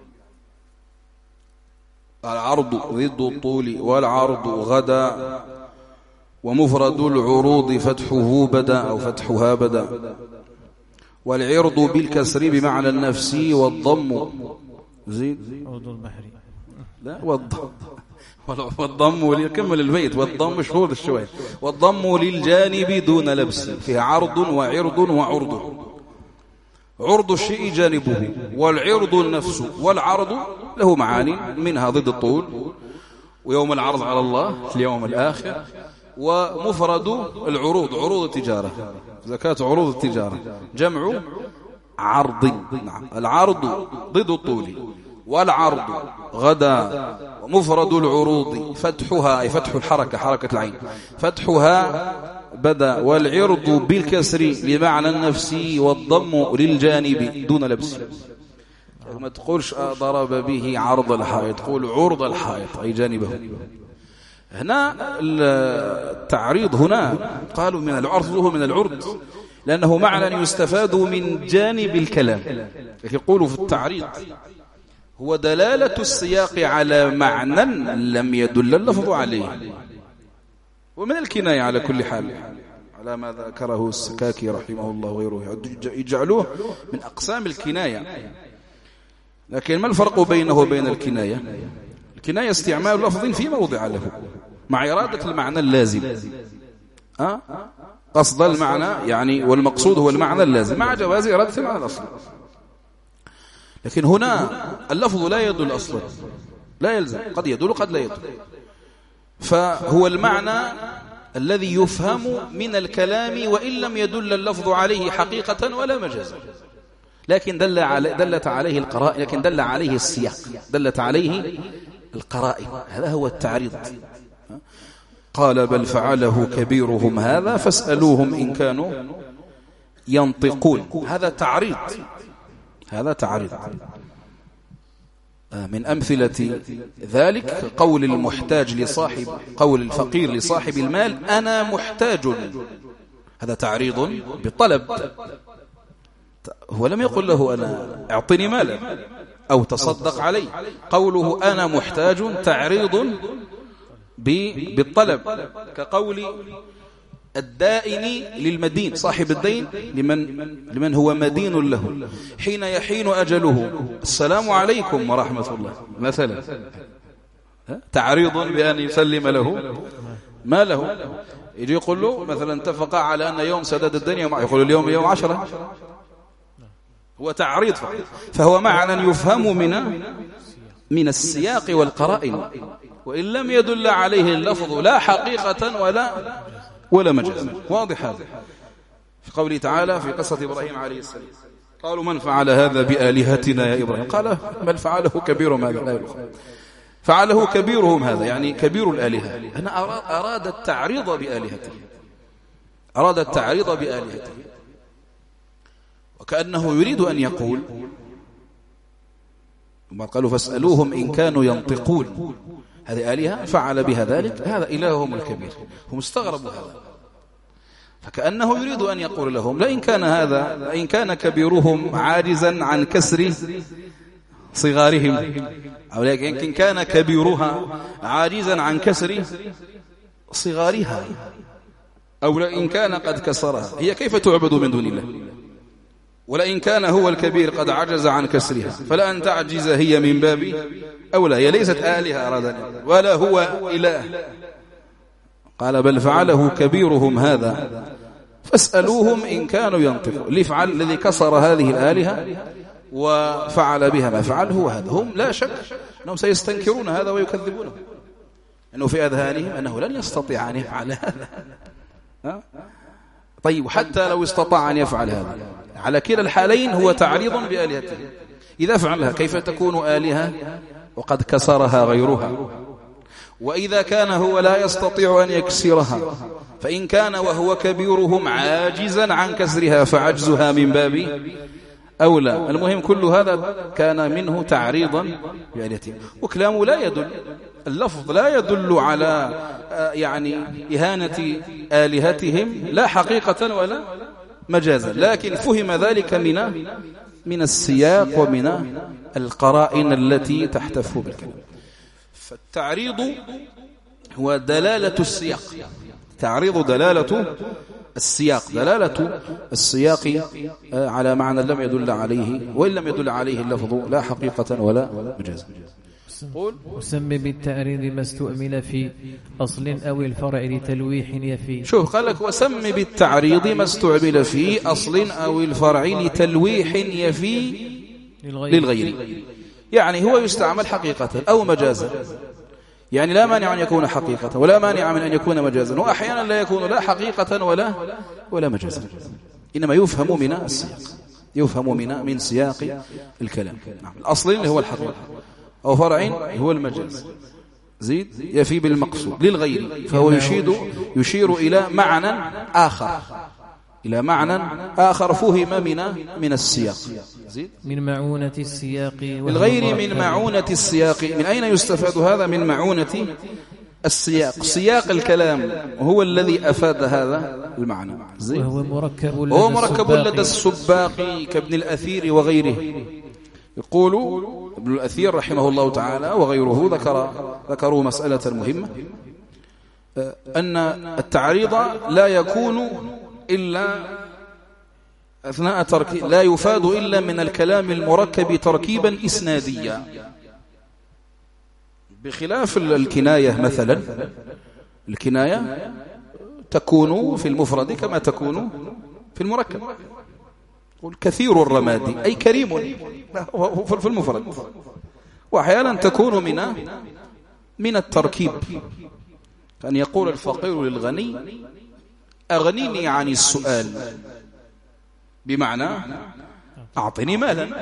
العرض ضد الطول، والعرض غدا، ومفرد العروض فتحه بدا أو فتحها بدا، والعرض بالكسر بمعنى النفس، والضم زيد عرض البحري لا والضم ليكمل البيت، والضم شهود الشوية، والضم للجانب دون لبس، فيه عرض وعرض وعرض. عرض الشيء جانبه، والعرض النفس، والعرض له معاني منها ضد الطول، ويوم العرض على الله في اليوم الآخر، ومفرد العروض عروض التجارة، زكاة عروض التجارة جمع عرض. نعم العرض ضد الطول، والعرض غدا، ومفرد العروض فتحها أي فتح الحركة حركة العين فتحها بدا، والعرض بالكسر بمعنى النفس، والضم للجانب دون لبس. ما تقولش ضرب به عرض الحائط، تقول عرض الحائط أي جانبه. هنا التعريض هنا قالوا من العرض من العرض لأنه معنى يستفاد من جانب الكلام. يقولوا في التعريض هو دلالة السياق على معنى لم يدل اللفظ عليه، ومن الكناية على كل حال على ما ذكره السكاكي رحمه الله وغيره، يجعلوه من أقسام الكناية. لكن ما الفرق بينه وبين الكناية؟ الكناية استعمال لفظ في موضع له مع إرادة المعنى اللازم، قصد المعنى يعني، والمقصود هو المعنى اللازم مع جواز إرادة المعنى الأصلي. لكن هنا اللفظ لا يدل أصلا، لا يلزم، قد يدل قد لا يدل، فهو المعنى الذي يفهم من الكلام وإن لم يدل اللفظ عليه حقيقة ولا مجازا، لكن دلت عليه القرائن، لكن دل عليه السياق، دلت عليه القرائن. هذا هو التعريض. قال بل فعله كبيرهم هذا فاسألوهم إن كانوا ينطقون. هذا تعريض، هذا تعريض. من أمثلة ذلك قول المحتاج لصاحب، قول الفقير لصاحب المال أنا محتاج، هذا تعريض بالطلب. هو لم يقل له أنا أعطني مالا أو تصدق علي، قوله أنا محتاج تعريض بالطلب، كقول الدائن للمدين، صاحب الدين لمن هو مدين له، حين يحين أجله السلام عليكم ورحمة الله مثلا، تعريض بأن يسلم له ماله. يجي يقول له مثلا اتفق على أن يوم سدد الدنيا، يقول اليوم يوم 10. هو تعريض فقط، فهو معنى يفهم من السياق والقرائن، وإن لم يدل عليه اللفظ لا حقيقة ولا مجازا. واضح هذا في قوله تعالى في قصة إبراهيم عليه السلام، قالوا من فعل هذا بآلهتنا يا إبراهيم؟ قال بل فعله كبيرهم هذا. فعله كبيرهم هذا يعني كبير الآلهة. أنا أراد التعريض بآلهته، وكأنه يريد أن يقول ثم قالوا فاسألوهم إن كانوا ينطقون، هذه آلهة فعل بها ذلك، هذا إلههم الكبير. هم استغربوا هذا، فكأنه يريد أن يقول لهم لئن كان كبيرهم عاجزا عن كسر صغارهم، أو لكن كان كبيرها عاجزا عن كسر صغارها، أو لئن كان قد كسرها، هي كيف تعبد من دون الله؟ ولئن كان هو الكبير قد عجز عن كسرها فلأن تعجز هي من باب أولى. هي ليست آلهة أرادني ولا هو إله. قال بل فعله كبيرهم هذا فاسألوهم إن كانوا ينطقون. ليفعل الذي كسر هذه الآلهة وفعل بها ما فعل هو هذا. هم لا شك أنهم سيستنكرون هذا ويكذبونه، أنه في أذهانهم أنه لن يستطيع أن يفعل هذا. طيب حتى لو استطاع أن يفعل هذا، على كلا الحالين هو تعريض بآلهته. إذا فعلها كيف تكون آلهة وقد كسرها غيرها؟ وإذا كان هو لا يستطيع أن يكسرها، فإن كان وهو كبيرهم عاجزا عن كسرها فعجزها من باب أولى. المهم كل هذا كان منه تعريضا بآلهته، وكلامه لا يدل، اللفظ لا يدل على يعني إهانة آلهتهم لا حقيقة ولا مجازا، لكن فهم ذلك من السياق ومن القرائن التي تحتف بالكلام. فالتعريض هو دلالة السياق، تعريض دلالة السياق على معنى لم يدل عليه، وإن لم يدل عليه اللفظ لا حقيقة ولا مجازا. وسمي بالتعريض ما استؤمل في أصل أو الفرع لتلويح يفي. شوف قال لك وسمي بالتعريض ما استعمل في أصل أو الفرع لتلويح يفي للغير، يعني هو يستعمل حقيقة أو مجازا، يعني لا مانع أن يكون حقيقة ولا مانع من أن يكون مجازا، وأحيانا لا يكون لا حقيقة ولا مجازا، إنما يفهم من السياق، يفهم من سياق الكلام. نعم. الأصل اللي هو الحقيقة أو فرع هو المجاز، زيد يفي بالمقصود للغير، فهو يشير إلى معنى آخر فهم من السياق. زيد من معونة السياق الغير، من معونة السياق. من أين يستفاد هذا؟ من معونة السياق، سياق الكلام هو الذي أفاد هذا المعنى. وهو مركب لدى السباق كابن الأثير وغيره. يقول ابن الأثير رحمه الله تعالى وغيره ذكروا مسألة مهمة، أن التعريض لا يكون إلا أثناء تركيب، لا يفاد إلا من الكلام المركب تركيبا إسناديا، بخلاف الكناية. مثلا الكناية تكون في المفرد كما تكون في المركب. يقول كثير الرماد أي كريم في المفرد، وأحيانا تكون من التركيب، كان يقول الفقير للغني أغنيني عن السؤال، بمعنى أعطني مالا،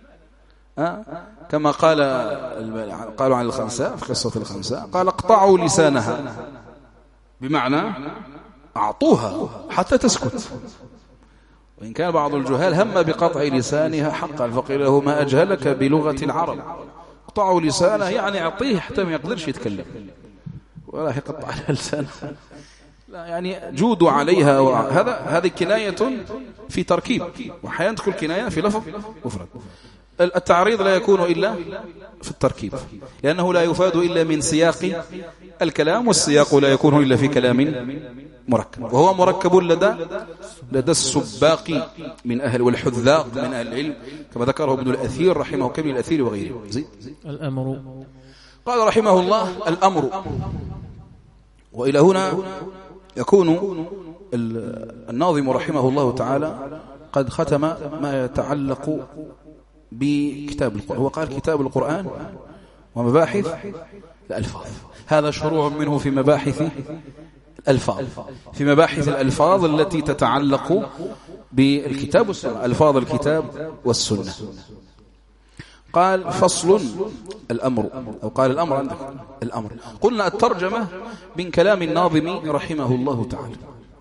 كما قالوا عن الخنساء في قصة الخنساء، قال اقطعوا لسانها، بمعنى أعطوها حتى تسكت. وإن كان بعض الجهال هم بقطع لسانها حقا، فقيل له ما أجهلك بلغة العرب، اقطعوا لسانها يعني أعطيه حتى ما يقدرش يتكلم ولا يقطع على لسانها، يعني جودوا عليها. هذه كناية في تركيب، وأحيانا تكون كناية في لفظ مفرد. التعريض لا يكون إلا في التركيب، لأنه لا يفاد إلا من سياق الكلام، والسياق لا يكون إلا في كلام مركب، وهو مركب لدى السباق من أهل والحذاق من أهل العلم، كما ذكره ابن الأثير رحمه كابن الأثير وغيره. الأمر، قال رحمه الله الأمر. وإلى هنا يكون الناظم رحمه الله تعالى قد ختم ما يتعلق بكتاب القرآن. هو قال كتاب القرآن ومباحث الألفاظ، هذا شروع منه في مباحث الألفاظ، في مباحث الألفاظ التي تتعلق بالكتاب والسنة، ألفاظ الكتاب والسنة. قال فصل الأمر، أو قال الأمر عندك الأمر. قلنا الترجمة من كلام الناظم رحمه الله تعالى.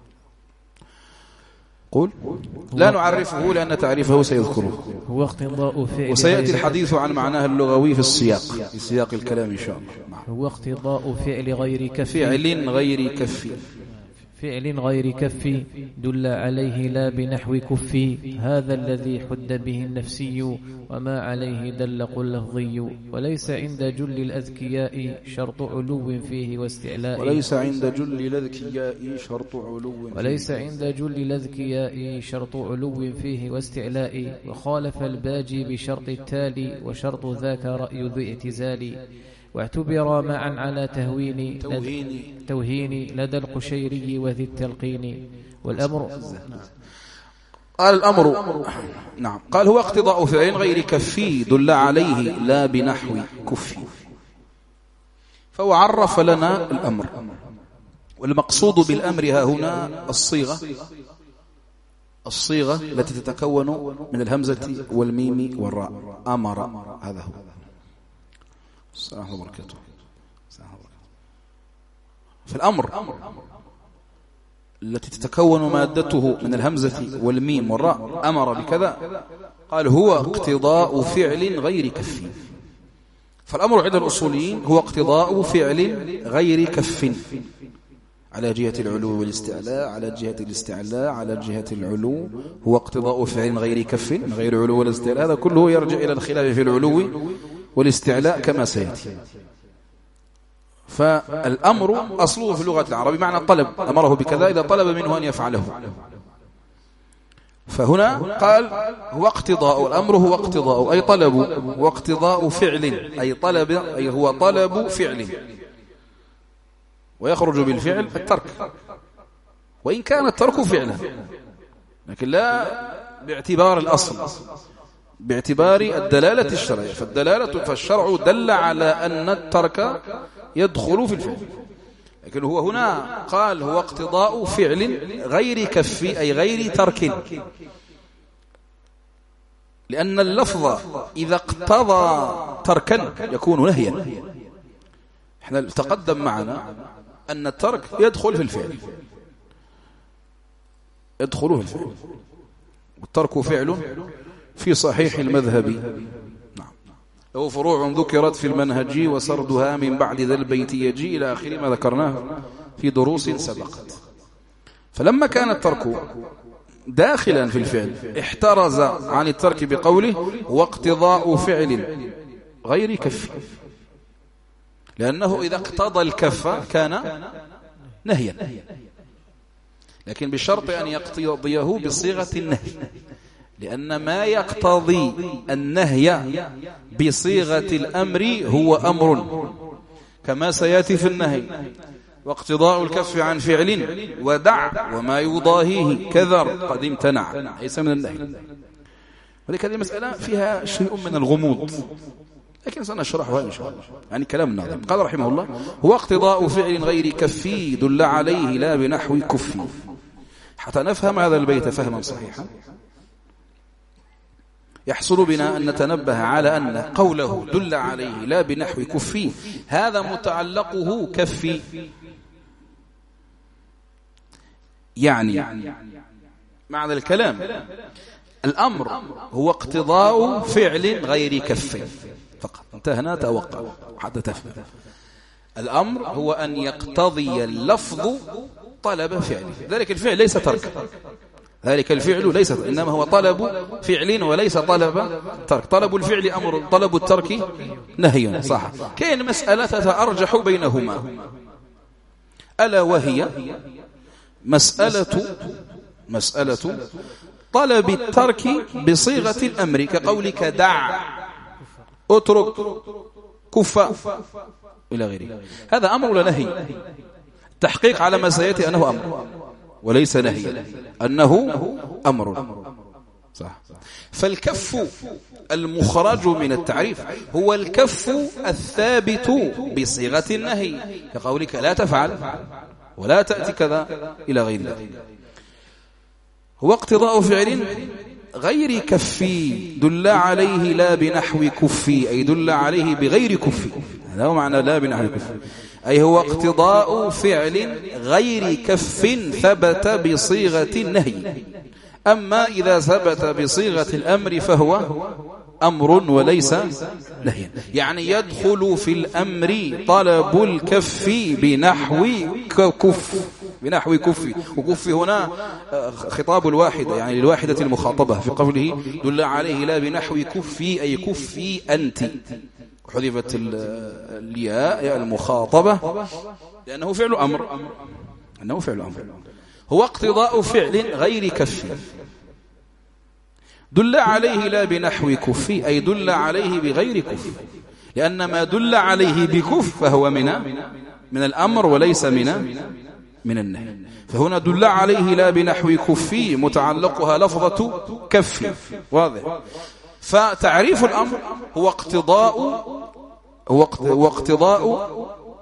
قل لا نعرفه لأن تعريفه سيذكره، هو اقتضاء فعل، وسيأتي الحديث عن معناه اللغوي في سياق الكلام إن شاء الله. هو اقتضاء فعل غير كف، فعل غير كف، فعل غير كف دل عليه لا بنحو كف، هذا الذي حد به النفسي وما عليه دل قل لفظي، وليس عند جل الأذكياء شرط علو فيه واستعلاء، وليس عند جل الأذكياء شرط علو، وليس عند جل الأذكياء شرط علو فيه واستعلاء، وخالف الباجي بشرط التالي وشرط ذاك رأي ذي اعتزال، واعتبر معا على توهين لدى القشيري وذي التلقين. والأمر قال الأمر نعم، قال هو اقتضاء فعل غير كفي دل عليه لا بنحو كفي، فهو عرف لنا الأمر. والمقصود بالأمر ها هنا الصيغة التي تتكون من الهمزة والميم والراء، أمر، هذا هو. السلام عليكم ورحمة الله. فالأمر التي تتكون مادته من الهمزة والميم والراء، أمر بكذا، قال هو اقتضاء فعل غير كف. فالأمر عند الأصوليين هو اقتضاء فعل غير كف، على جهة العلو والاستعلاء، على جهة الاستعلاء، على جهة العلو، هو اقتضاء فعل غير كف، غير علو والاستعلاء. هذا كله يرجع إلى الخلاف في العلو والاستعلاء كما سيأتي. فالأمر أصله في لغة العرب معنى الطلب، أمره بكذا إذا طلب منه أن يفعله. فهنا قال هو اقتضاء، الأمر هو اقتضاء أي طلب، واقتضاء فعل أي طلب، أي هو طلب فعل، ويخرج بالفعل الترك، وإن كان الترك فعلا، لكن لا باعتبار الأصل، باعتبار الدلالة الشرعية. فالشرع دل على أن الترك يدخل في الفعل، لكن هو هنا قال هو اقتضاء فعل غير كف أي غير ترك، لأن اللفظ إذا اقتضى تركا يكون نهيا. احنا تقدم معنا أن الترك يدخل في الفعل، يدخله الفعل، والترك فعل في صحيح المذهب. نعم، له فروع ذكرت في المنهج وسردها من بعد ذا البيت يجي إلى آخر ما ذكرناه في دروس سبقت. فلما كان الترك داخلا في الفعل احترز عن الترك بقوله واقتضاء فعل غير كف، لأنه إذا اقتضى الكف كان نهيا، لكن بشرط أن يقتضيه بصيغة النهي، لأن ما يقتضي النهي بصيغة الأمر هو أمر، كما سيأتي في النهي، واقتضاء الكف عن فعل ودع وما يضاهيه كذر قد امتنع، ليس من النهي. ولكن هذه المسألة فيها شيء من الغموض، لكن سنشرحها إن شاء الله. يعني كلام الناظم قال رحمه الله هو اقتضاء فعل غير كفي دل عليه لا بنحو كفي. حتى نفهم هذا البيت فهما صحيحا يحصل بنا أن نتنبه على أن قوله دل عليه لا بنحو كفي هذا متعلقه كفي، يعني معنى الكلام الأمر هو اقتضاء فعل غير كف فقط، انتهنا توقع حتى تفهم. الأمر هو أن يقتضي اللفظ طلب فعل، ذلك الفعل ليس ترك، ذلك الفعل ليس، إنما هو طلب فعل وليس طلب ترك. طلب الفعل أمر، طلب الترك نهي، صح. كاين مسألة تتأرجح بينهما، ألا وهي مسألة طلب الترك بصيغة الأمر، كقولك دع، اترك، كف إلى غيره. هذا أمر ولا نهي؟ التحقيق على ما سيأتي أنه أمر وليس نهي، أنه أمر. صح. فالكف المخرج من التعريف هو الكف الثابت بصيغة النهي، كقولك لا تفعل ولا تأتي كذا إلى غير ذلك. هو اقتضاء فعل غير كفي دل عليه لا بنحو كفي، أي دل عليه بغير كفي. هذا هو معنى لا بنحو كفي، أي هو اقتضاء فعل غير كف ثبت بصيغة النهي. أما إذا ثبت بصيغة الأمر فهو أمر وليس نهي، يعني يدخل في الأمر طلب الكف بنحو كف، بنحو كف. وكف هنا خطاب الواحدة، يعني للواحدة المخاطبة، في قوله دل عليه لا بنحو كفي، أي كفي أنت، حذفت الياء يا المخاطبة لأنه فعل أمر، أنه فعل أمر. هو اقتضاء فعل غير كف دل عليه لا بنحو كف، أي دل عليه بغير كف، لأن ما دل عليه بكف فهو من الأمر وليس من النهي. فهنا دل عليه لا بنحو كف متعلقها لفظة كف، واضح. فتعريف الأمر هو اقتضاء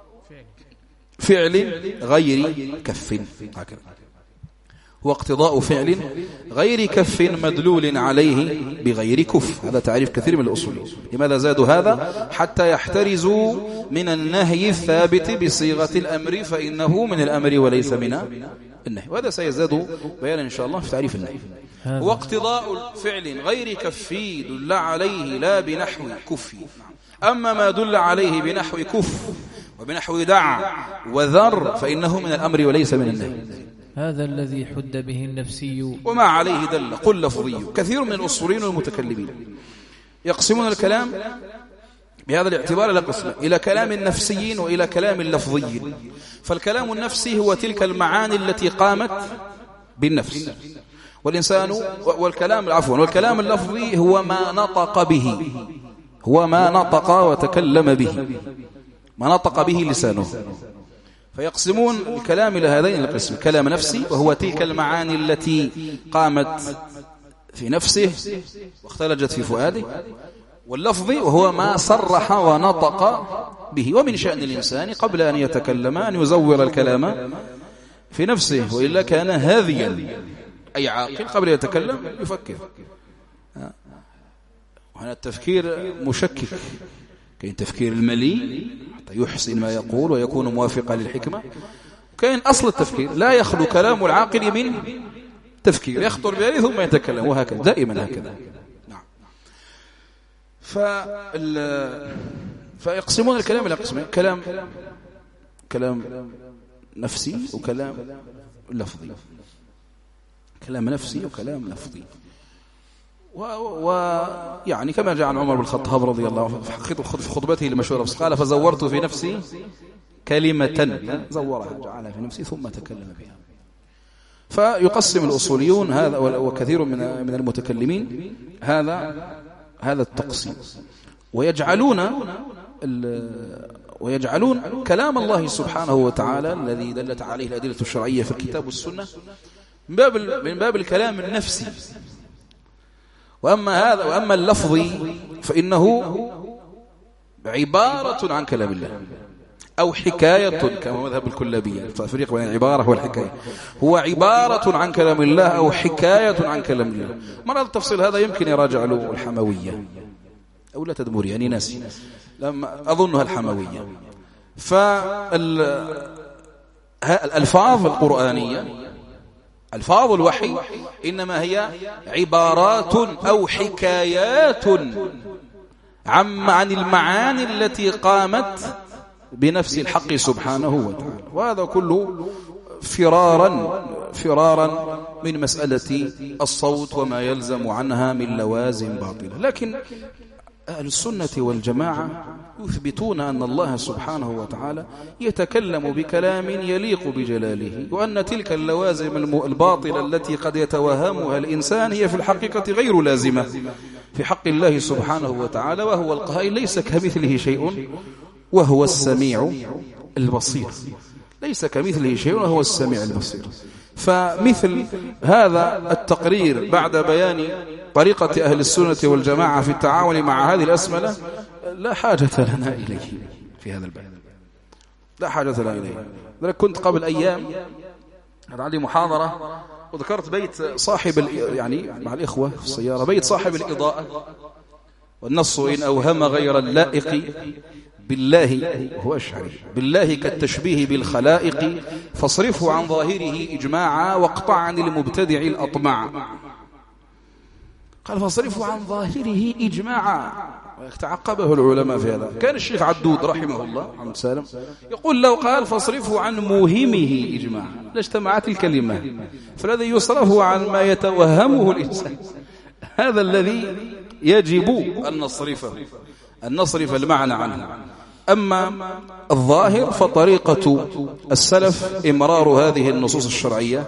فعل غير كف، هو اقتضاء فعل غير كف مدلول عليه بغير كف. هذا تعريف كثير من الأصوليين. لماذا زادوا هذا؟ حتى يحترزوا من النهي الثابت بصيغة الأمر، فإنه من الأمر وليس من النهي. وهذا سيزداد بيانا إن شاء الله في تعريف النهي. هو اقتضاء فعل غير كف دل عليه لا بنحو كف. أما ما دل عليه بنحو كف وبنحو دع وذر فإنه من الأمر وليس من النهي. هذا الذي حد به النفسي وما عليه دل قل لفظي. كثير من الأصوليين والمتكلمين يقسمون الكلام بهذا الاعتبار إلى قسمين: إلى كلام النفسيين وإلى كلام اللفظيين. فالكلام النفسي هو تلك المعاني التي قامت بالنفس والإنسان، والكلام اللفظي هو ما نطق به، هو ما نطق وتكلم به، ما نطق به لسانه. فيقسمون الكلام إلى هذين القسم: كلام نفسي وهو تلك المعاني التي قامت في نفسه واختلجت في فؤاده، واللفظي وهو ما صرح ونطق به. ومن شأن الإنسان قبل أن يتكلم أن يزور الكلام في نفسه، وإلا كان هاذيا، أي عاقل قبل أن يتكلم يفكر. وهنا التفكير مشكك، كاين تفكير الملي حتى يحسن ما يقول ويكون موافقا للحكمة، وكاين أصل التفكير لا يخلو كلام العاقل من تفكير، يخطر بذلك ثم يتكلم، وهكذا دائما هكذا. نعم. فيقسمون الكلام إلى قسمين: كلام نفسي وكلام لفظي. كلام نفسي وكلام لفظي. ويعني كما جاء عن عمر بن الخطاب رضي الله عنه في خطبته المشهورة قال: فزورت في نفسي كلمة، زورها جعلها في نفسي ثم تكلم بها. فيقسم الأصوليون هذا وكثير من المتكلمين هذا التقسيم، ويجعلون كلام الله سبحانه وتعالى الذي دلت عليه الأدلة الشرعية في الكتاب والسنة من باب الكلام النفسي. وأما اللفظي فإنه عبارة عن كلام الله أو حكاية، كما مذهب الكلابية، التفريق بين العبارة والحكاية. هو عبارة عن كلام الله أو حكاية عن كلام الله. مرة التفصيل هذا يمكن يراجع له الحموية أو لا تدمري، يعني ناسي، لما أظنها الحموية. فالألفاظ القرآنية، ألفاظ الوحي، إنما هي عبارات أو حكايات عن المعاني التي قامت بنفس الحق سبحانه وتعالى. وهذا كله فرارا من مسألة الصوت وما يلزم عنها من لوازم باطلة. لكن أهل السنة والجماعة يثبتون أن الله سبحانه وتعالى يتكلم بكلام يليق بجلاله، وأن تلك اللوازم الباطلة التي قد يتوهمها الإنسان هي في الحقيقة غير لازمة في حق الله سبحانه وتعالى، وهو القائل: ليس كمثله شيء وهو السميع البصير. ليس كمثله شيء وهو السميع البصير. فمثل هذا التقرير بعد بيان طريقة أهل السنة والجماعة في التعامل مع هذه الأسملة لا حاجة لنا إليه في هذا الباب، لا حاجة لنا إليه. لذلك كنت قبل أيام عندي محاضرة وذكرت بيت صاحب يعني مع الإخوة في السيارة، بيت صاحب الإضاءة: والنص إن أوهم غير اللائق بالله هو أشعري بالله كالتشبيه بالخلائق، فاصرفه عن ظاهره إجماعا واقطع عن المبتدع الأطمع. قال فاصرفه عن ظاهره إجماعا، تعقبه العلماء في هذا. كان الشيخ عدود رحمه الله عم سالم يقول لو قال فاصرفه عن موهمه إجماعا لاجتمعت الكلمة، فالذي يصرف عن ما يتوهمه الإنسان هذا الذي يجب أن نصرف المعنى عنه. أما الظاهر فطريقة السلف إمرار هذه النصوص الشرعية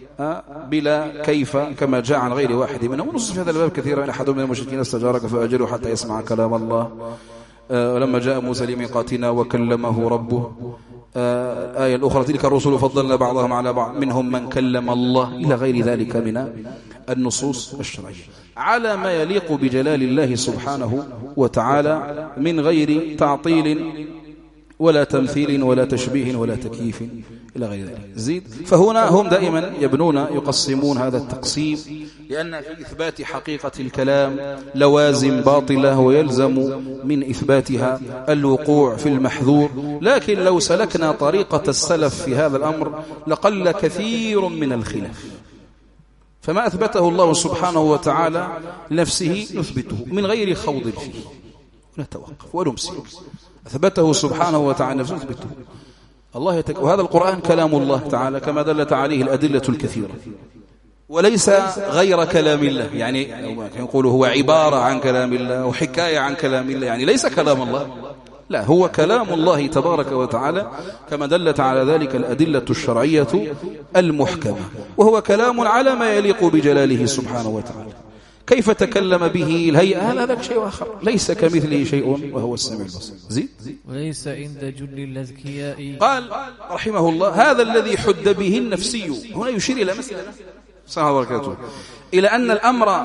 بلا كيف كما جاء عن غير واحد منهم. ونص في هذا الباب كثيرا: إن أحد من المشركين استجارك فأجره حتى يسمع كلام الله. ولما جاء موسى لميقاتنا وكلمه ربه. الآية الأخرى: تلك الرسل فضلنا بعضهم على بعض منهم من كلم الله، إلى غير ذلك من النصوص الشرعية على ما يليق بجلال الله سبحانه وتعالى من غير تعطيل ولا تمثيل ولا تشبيه ولا تكييف إلى غير ذلك. زيد. فهنا هم دائما يقسمون هذا التقسيم، لأن في إثبات حقيقة الكلام لوازم باطلة ويلزم من إثباتها الوقوع في المحذور. لكن لو سلكنا طريقة السلف في هذا الأمر لقل كثير من الخلاف. فما أثبته الله سبحانه وتعالى لنفسه نثبته من غير خوض فيه، نتوقف ونمسك. أثبته سبحانه وتعالى نفسه نثبته. وهذا القرآن كلام الله تعالى كما دلت عليه الأدلة الكثيرة، وليس غير كلام الله. يعني يقول هو عبارة عن كلام الله وحكاية عن كلام الله، يعني ليس كلام الله، لا، هو كلام الله تبارك وتعالى كما دلت على ذلك الأدلة الشرعية المحكمة، وهو كلام على ما يليق بجلاله سبحانه وتعالى. كيف تكلم به الهيئة هذا شيء آخر، ليس كمثله شيء وهو السميع البصير. زيد. وليس عند جل الأذكياء. قال رحمه الله: هذا الذي حد به النفسي. هنا يشير إلى مسألة صلى الله إلى أن الأمر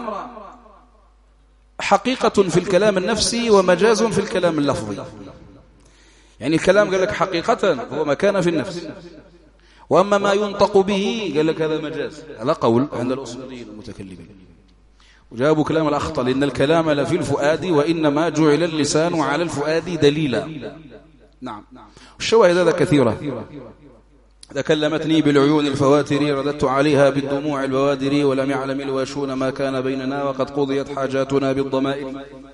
حقيقة في الكلام النفسي ومجاز في الكلام اللفظي. يعني الكلام قال لك حقيقة هو ما كان في النفس، وأما ما ينطق به قال لك هذا مجاز. على قول عند الأصوليين المتكلمين، وجابوا كلام الأخطأ: لأن الكلام لفي الفؤاد وإنما جعل اللسان على الفؤاد دليلا. نعم. والشواهد هذا كثيرة: تكلمتني بالعيون الفواتر رددت عليها بالدموع البوادر، ولم يعلم الواشون ما كان بيننا وقد قضيت حاجاتنا بالضمائر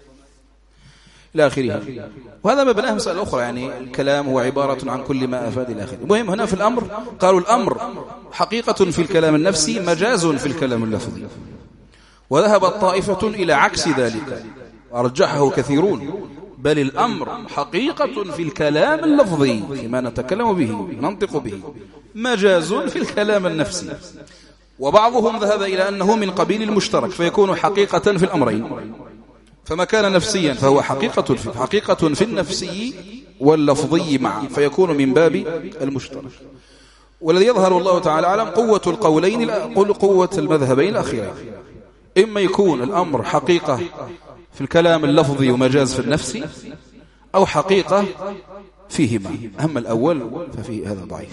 إلى آخره. وهذا مبناه مسألة أخرى، يعني الكلام هو عبارة عن كل ما أفاد إلى آخره. المهم هنا في الأمر قالوا الأمر حقيقة في الكلام النفسي مجاز في الكلام اللفظي. وذهبت طائفة إلى عكس ذلك ورجحه كثيرون، بل الأمر حقيقة في الكلام اللفظي فيما نتكلم به ننطق به، مجاز في الكلام النفسي. وبعضهم ذهب إلى أنه من قبيل المشترك فيكون حقيقة في الأمرين، فما كان نفسيا فهو حقيقة في النفسي واللفظي معا، فيكون من باب المشترك. والذي يظهر الله تعالى أعلم قوة القولين قوة المذهبين الأخيرين، إما يكون الأمر حقيقة في الكلام اللفظي ومجاز في النفس، أو حقيقة فيهما. أما الأول ففيه هذا ضعيف.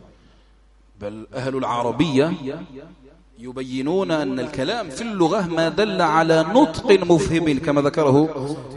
بل أهل العربية يبينون أن الكلام في اللغة ما دل على نطق مفهم كما ذكره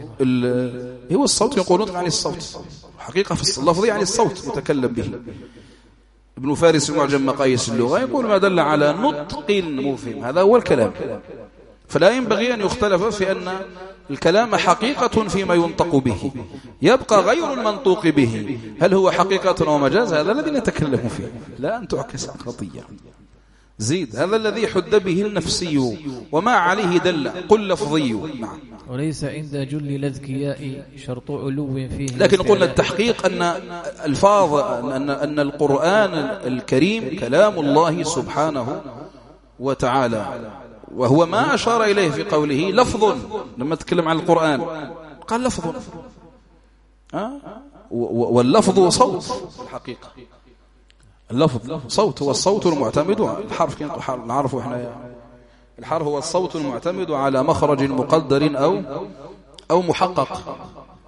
هو الصوت. يقول نطق عن الصوت، حقيقة في اللفظ يعني الصوت متكلم به. ابن فارس معجم مقاييس اللغة يقول ما دل على نطق مفهم، هذا هو الكلام. فلا ينبغي أن يختلف في أن الكلام حقيقة فيما ينطق به، يبقى غير المنطوق به هل هو حقيقة أو مجاز، هذا الذي نتكلم فيه، لا أن تعكس القضية. زيد. هذا الذي حد به النفسي وما عليه دل قل لفظي. نعم. وليس عند جل الأذكياء شرط علو فيه. لكن قلنا التحقيق أن الفاظ أن القرآن الكريم كلام الله سبحانه وتعالى، وهو ما أشار إليه في قوله لفظ. لما تكلم عن القرآن قال لفظ، واللفظ صوت الحقيقة. اللفظ صوت هو الصوت المعتمد الحرف نعرفه احنا الحرف هو الصوت المعتمد على مخرج مقدر أو محقق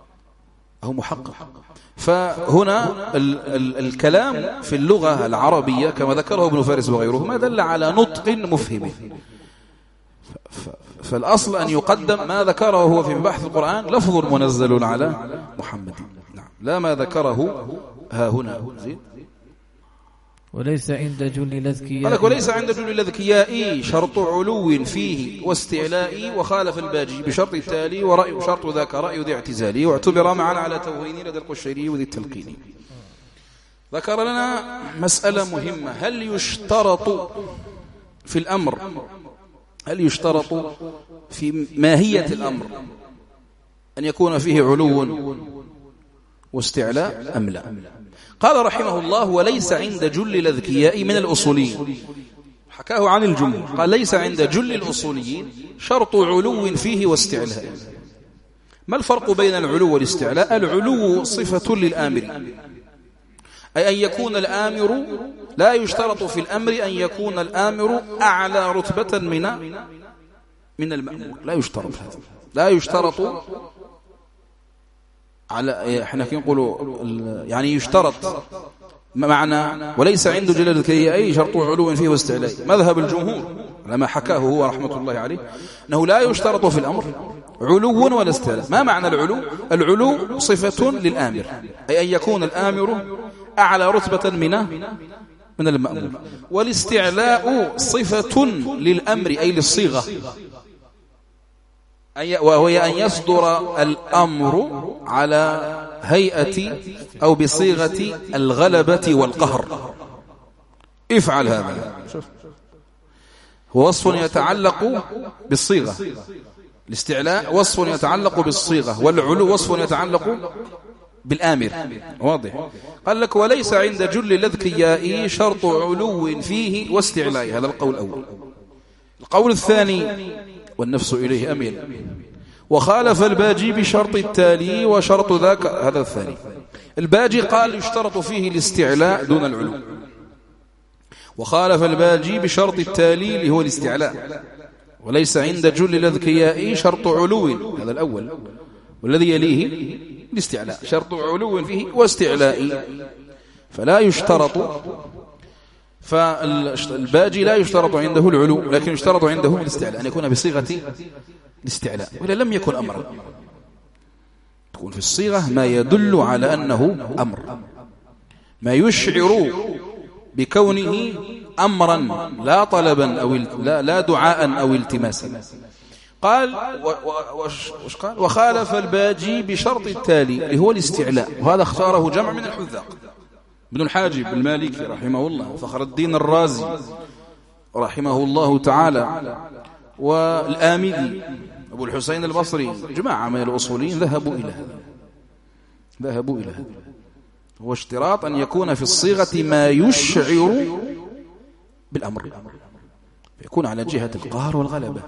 فهنا الكلام في اللغة العربية كما ذكره ابن فارس وغيره ما دل على نطق مفهم، فالأصل أن يقدم ما ذكره هو في بحث القرآن لفظ منزل على محمد، نعم، لا ما ذكره ها هنا. وليس عند جل الأذكياء وليس عند جل الأذكياء شرط علو فيه واستعلاء، وخالف الباجي بشرط التالي ورأي شرط ذاك رأي ذي اعتزالي، واعتبر معا على توهين لدى القشيري وذي التلقيني. ذكر لنا مسألة مهمة، هل يشترط في الأمر، هل يشترط في ماهية الأمر أن يكون فيه علو واستعلاء أم لا؟ قال رحمه الله وليس عند جل الأذكياء من الأصوليين، حكاه عن الجمهور، قال ليس عند جل الأصوليين شرط علو فيه واستعلاء. ما الفرق بين العلو والاستعلاء؟ العلو صفة للآمر، أي أن يكون الآمر، لا يشترط في الأمر أن يكون الآمر أعلى رتبة من المأمور، لا يشترط هذا، لا يشترط على احنا نقول يعني يشترط معنى وليس عنده جل الأذكياء أي شرط علو فيه واستعلاء. مذهب الجمهور لما حكاه هو رحمة الله عليه أنه لا يشترط في الأمر علو ولا استعلاء. ما معنى العلو؟ العلو صفة للآمر، أي أن يكون الآمر أعلى رتبة من المأمور، والاستعلاء صفة للأمر أي للصيغة، وهي أن يصدر الأمر على هيئة أو بصيغة الغلبة والقهر. افعل هذا، هو وصف يتعلق بالصيغة، الاستعلاء وصف يتعلق بالصيغة، والعلو وصف يتعلق بالآمر. واضح؟ قال لك وليس عند جل الأذكياء شرط علو فيه واستعلاء، هذا القول الأول. القول الثاني والنفس إليه أميل، وخالف الباجي بشرط التالي وشرط ذاك، هذا الثاني. الباجي قال يشترط فيه الاستعلاء دون العلو، وخالف الباجي بشرط التالي اللي هو الاستعلاء. وليس عند جل الأذكياء شرط علو، هذا الأول، والذي يليه الاستعلاء، شرط علو فيه واستعلاء، فلا يشترط. فالباجي لا يشترط عنده العلو، لكن يشترط عنده الاستعلاء، أن يكون بصيغة الاستعلاء، ولا لم يكن أمرا، تكون في الصيغة ما يدل على أنه أمر، ما يشعر بكونه أمرا لا طلبا أو لا دعاء أو التماسا. قال قال وخالف الباجي بشرط التالي اللي هو الاستعلاء، وهذا اختاره جمع من الحذاق، ابن الحاجب المالكي رحمه الله، فخر الدين الرازي رحمه الله تعالى، والآمدي أبو الحسين البصري، جماعة من الأصولين ذهبوا إلى هذا، هو اشتراط أن يكون في الصيغة ما يشعر بالأمر، يكون على جهة القهر والغلبة.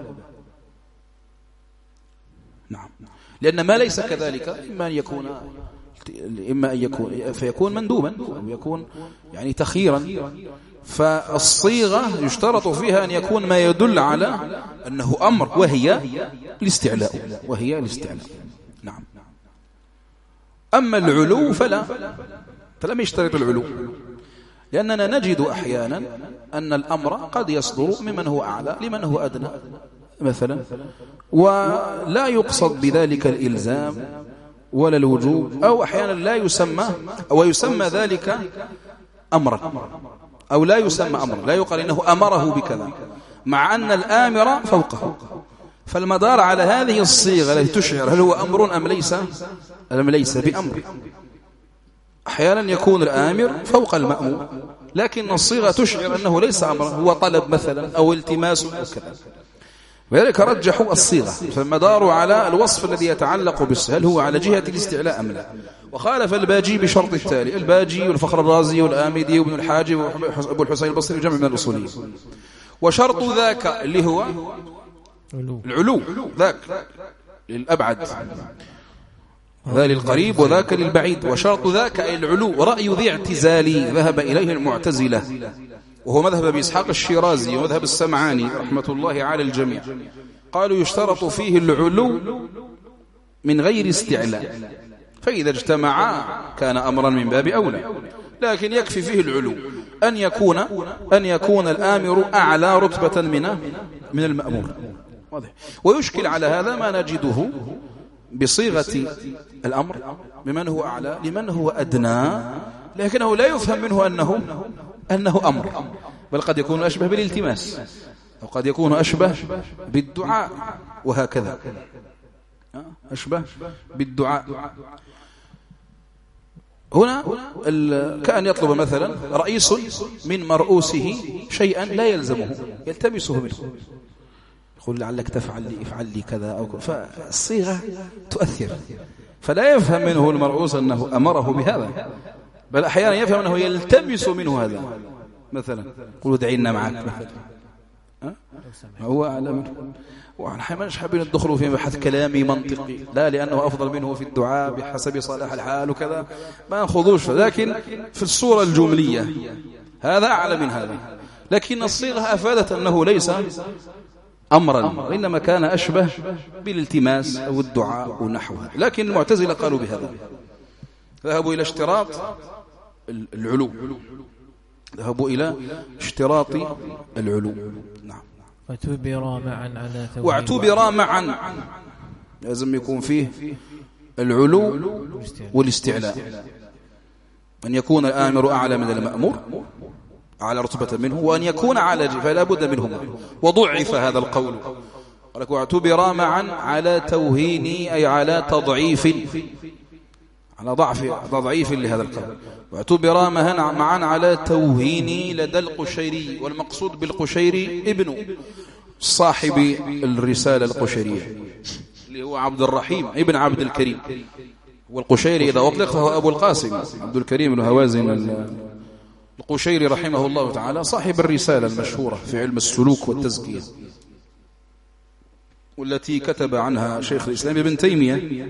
نعم، لأن ما ليس كذلك إما أن يكون فيكون مندوبا أو يكون يعني تخييرا. فالصيغة يشترط فيها أن يكون ما يدل على أنه أمر، وهي الاستعلاء، نعم. أما العلو فلم يشترط العلو، لأننا نجد أحيانا أن الأمر قد يصدر ممن هو أعلى لمن هو أدنى مثلا، ولا يقصد بذلك الإلزام ولا الوجوب، أو أحيانا لا يسمى أو يسمى ذلك أمرا، أو لا يسمى أمرا، لا يقال إنه أمره بكذا، مع أن الآمر فوقه. فالمدار على هذه الصيغة التي تشعر هل هو أمر أم ليس بأمر. أحيانا يكون الآمر فوق المأمور، لكن الصيغة تشعر أنه ليس أمرا، هو طلب مثلا أو التماس أو كذا، ولذلك رجحوا الصيغة. فالمدار على الوصف الذي يتعلق بالصيغة، هل هو على جهة الاستعلاء أم لا. وخالف الباجي بشرط التالي، الباجي والفخر الرازي والآمدي وابن الحاجب وأبو الحسين البصري وجمع من الأصوليين. وشرط ذاك اللي هو العلو ذاك للأبعد، هذا للقريب وذاك للبعيد. وشرط ذاك أي العلو. رأي ذي اعتزالي ذهب إليه المعتزلة، وهو مذهب أبي إسحاق الشيرازي ومذهب السمعاني رحمة الله على الجميع. قالوا يشترط فيه العلو من غير استعلاء، فإذا اجتمعا كان أمرا من باب أولى، لكن يكفي فيه العلو أن يكون الآمر أعلى رتبة من المأمور. ويشكل على هذا ما نجده بصيغة الأمر بمن هو أعلى لمن هو أدنى، لكنه لا يفهم منه أنه أمر، بل قد يكون أشبه بالالتماس أو قد يكون أشبه بالدعاء، وهكذا أشبه بالدعاء. هنا كأن يطلب مثلا رئيس من مرؤوسه شيئا لا يلزمه، يلتمسه منه، يقول لعلك تفعل لي افعل لي كذا أو كذا، فالصيغة تؤثر، فلا يفهم منه المرؤوس أنه أمره بهذا، بل أحيانا يفهم أنه يلتمس منه هذا. مثلا قلوا دعينا معك، هو أعلى منه. ونحن مش حابين ندخلوا في بحث كلامي منطقي، لا لأنه أفضل منه في الدعاء بحسب صلاح الحال وكذا، ما نخوضوش، لكن في الصورة الجملية هذا أعلى من هذا. لكن الصيغة أفادت أنه ليس أمرا، وإنما كان أشبه بالالتماس أو الدعاء ونحوها. لكن المعتزلة قالوا بهذا، ذهبوا إلى اشتراط العلو، ذهبوا إلى اشتراط العلو. نعم. واعتبر معا لازم يكون فيه العلو والاستعلاء، أن يكون الآمر أعلى من المأمور على رتبة منه، وأن يكون على فلا بد منهما. وضعف هذا القول، واعتبر معا على توهين أي على تضعيف، على ضعيف لهذا القول. واعتبر معا على توهين لدى القشيري، والمقصود بالقشيري ابن صاحب الرسالة القشيرية اللي هو عبد الرحيم ابن عبد الكريم. والقشيري إذا أطلق فهو أبو القاسم عبد الكريم بن هوازن القشيري رحمه الله تعالى، صاحب الرسالة المشهورة في علم السلوك والتزكية، والتي كتب عنها شيخ الإسلام ابن تيمية،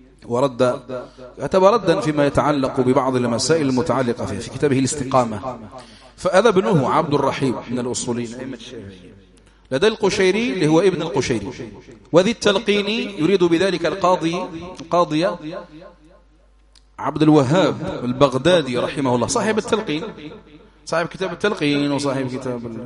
كتب ردا فيما يتعلق ببعض المسائل المتعلقة فيه في كتابه الاستقامة. فهذا ابنه عبد الرحيم من الأصولين لدى القشيري اللي هو ابن القشيري. وذي التلقيني يريد بذلك القاضي عبد الوهاب البغدادي رحمه الله، صاحب التلقين، صاحب كتاب التلقين وصاحب كتاب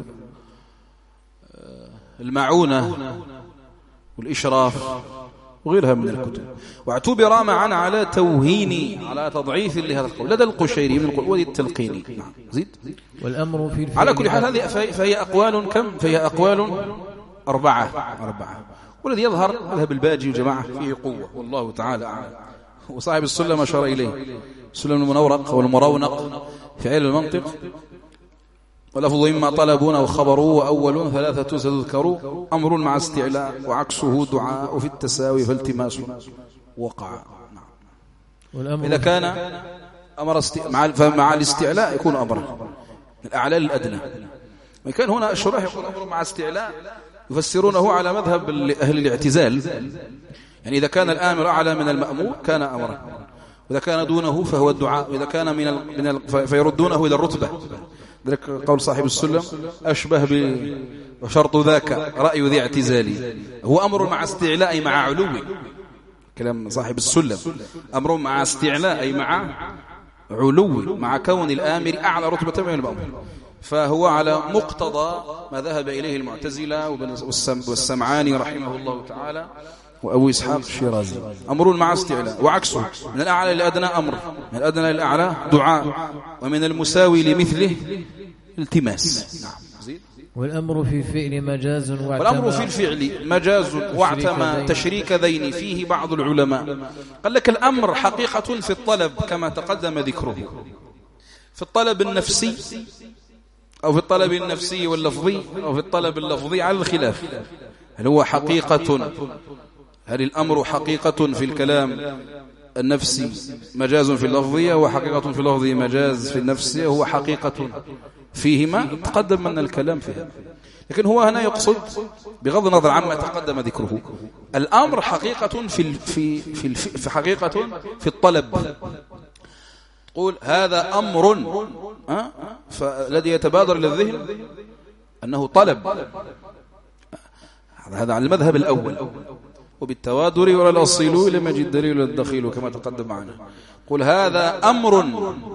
المعونة والإشراف وغيرها من الكتب. واعتبر معا على توهين على تضعيف لهذا القول لدى القشيري من القول وذي التلقيني. زيد. والأمر في على كل حال هذه فهي أقوال كم؟ فهي أقوال أربعة. والذي يظهر مذهب الباجي وجماعة فيه قوة، والله تعالى أعلم. وصاحب السلم أشار إليه، السلم المنورق والمرونق في علم المنطق، ولفظ إما طلبون أو خبروا وأول ثلاثة ستذكروا، أمر مع استعلاء وعكسه دعاء في التساوي فالتماس وقع. إذا كان أمر مع الاستعلاء يكون أمرا من الأعلى للأدنى. وكان هنا الشراح يقول أمر مع استعلاء يفسرونه على مذهب أهل الاعتزال، يعني إذا كان الآمر أعلى من المأمور كان أمرا، وإذا كان دونه فهو الدعاء، وإذا كان فيردونه إلى الرتبة. ذلك قول صاحب السلم أشبه وشرط ذاك رأي ذي اعتزالي، هو أمر مع استعلاء مع علو. كلام صاحب السلم أمر مع استعلاء أي مع علو، مع كون الآمر أعلى رتبة من المأمور، فهو على مقتضى ما ذهب إليه المعتزلة والسمعاني رحمه الله تعالى وأبو إسحاق الشيرازي. أمر مع استعلاء، وعكسه من الأعلى للأدنى أمر، من الأدنى للأعلى دعاء، ومن المساوي لمثله التماس. والأمر في الفعل مجاز والأمر في الفعل مجاز واعتمى تشريك ذين فيه بعض العلماء. قال لك الأمر حقيقة في الطلب كما تقدم ذكره، في الطلب النفسي أو في الطلب النفسي واللفظي أو في الطلب اللفظي على الخلاف. هل هو حقيقة، هل الأمر حقيقة في الكلام النفسي مجاز في اللفظية، وحقيقة في اللفظية مجاز في النفسية، هو حقيقة فيهما تقدم من الكلام فيها. لكن هو هنا يقصد بغض النظر عما تقدم ذكره الأمر حقيقة في حقيقة في الطلب. تقول هذا أمر، فالذي يتبادر للذهن أنه طلب. هذا على المذهب الأول، وبالتوادر ولا الأصيل لم يجد دليل الدخيل كما تقدم معنا. قل هذا أمر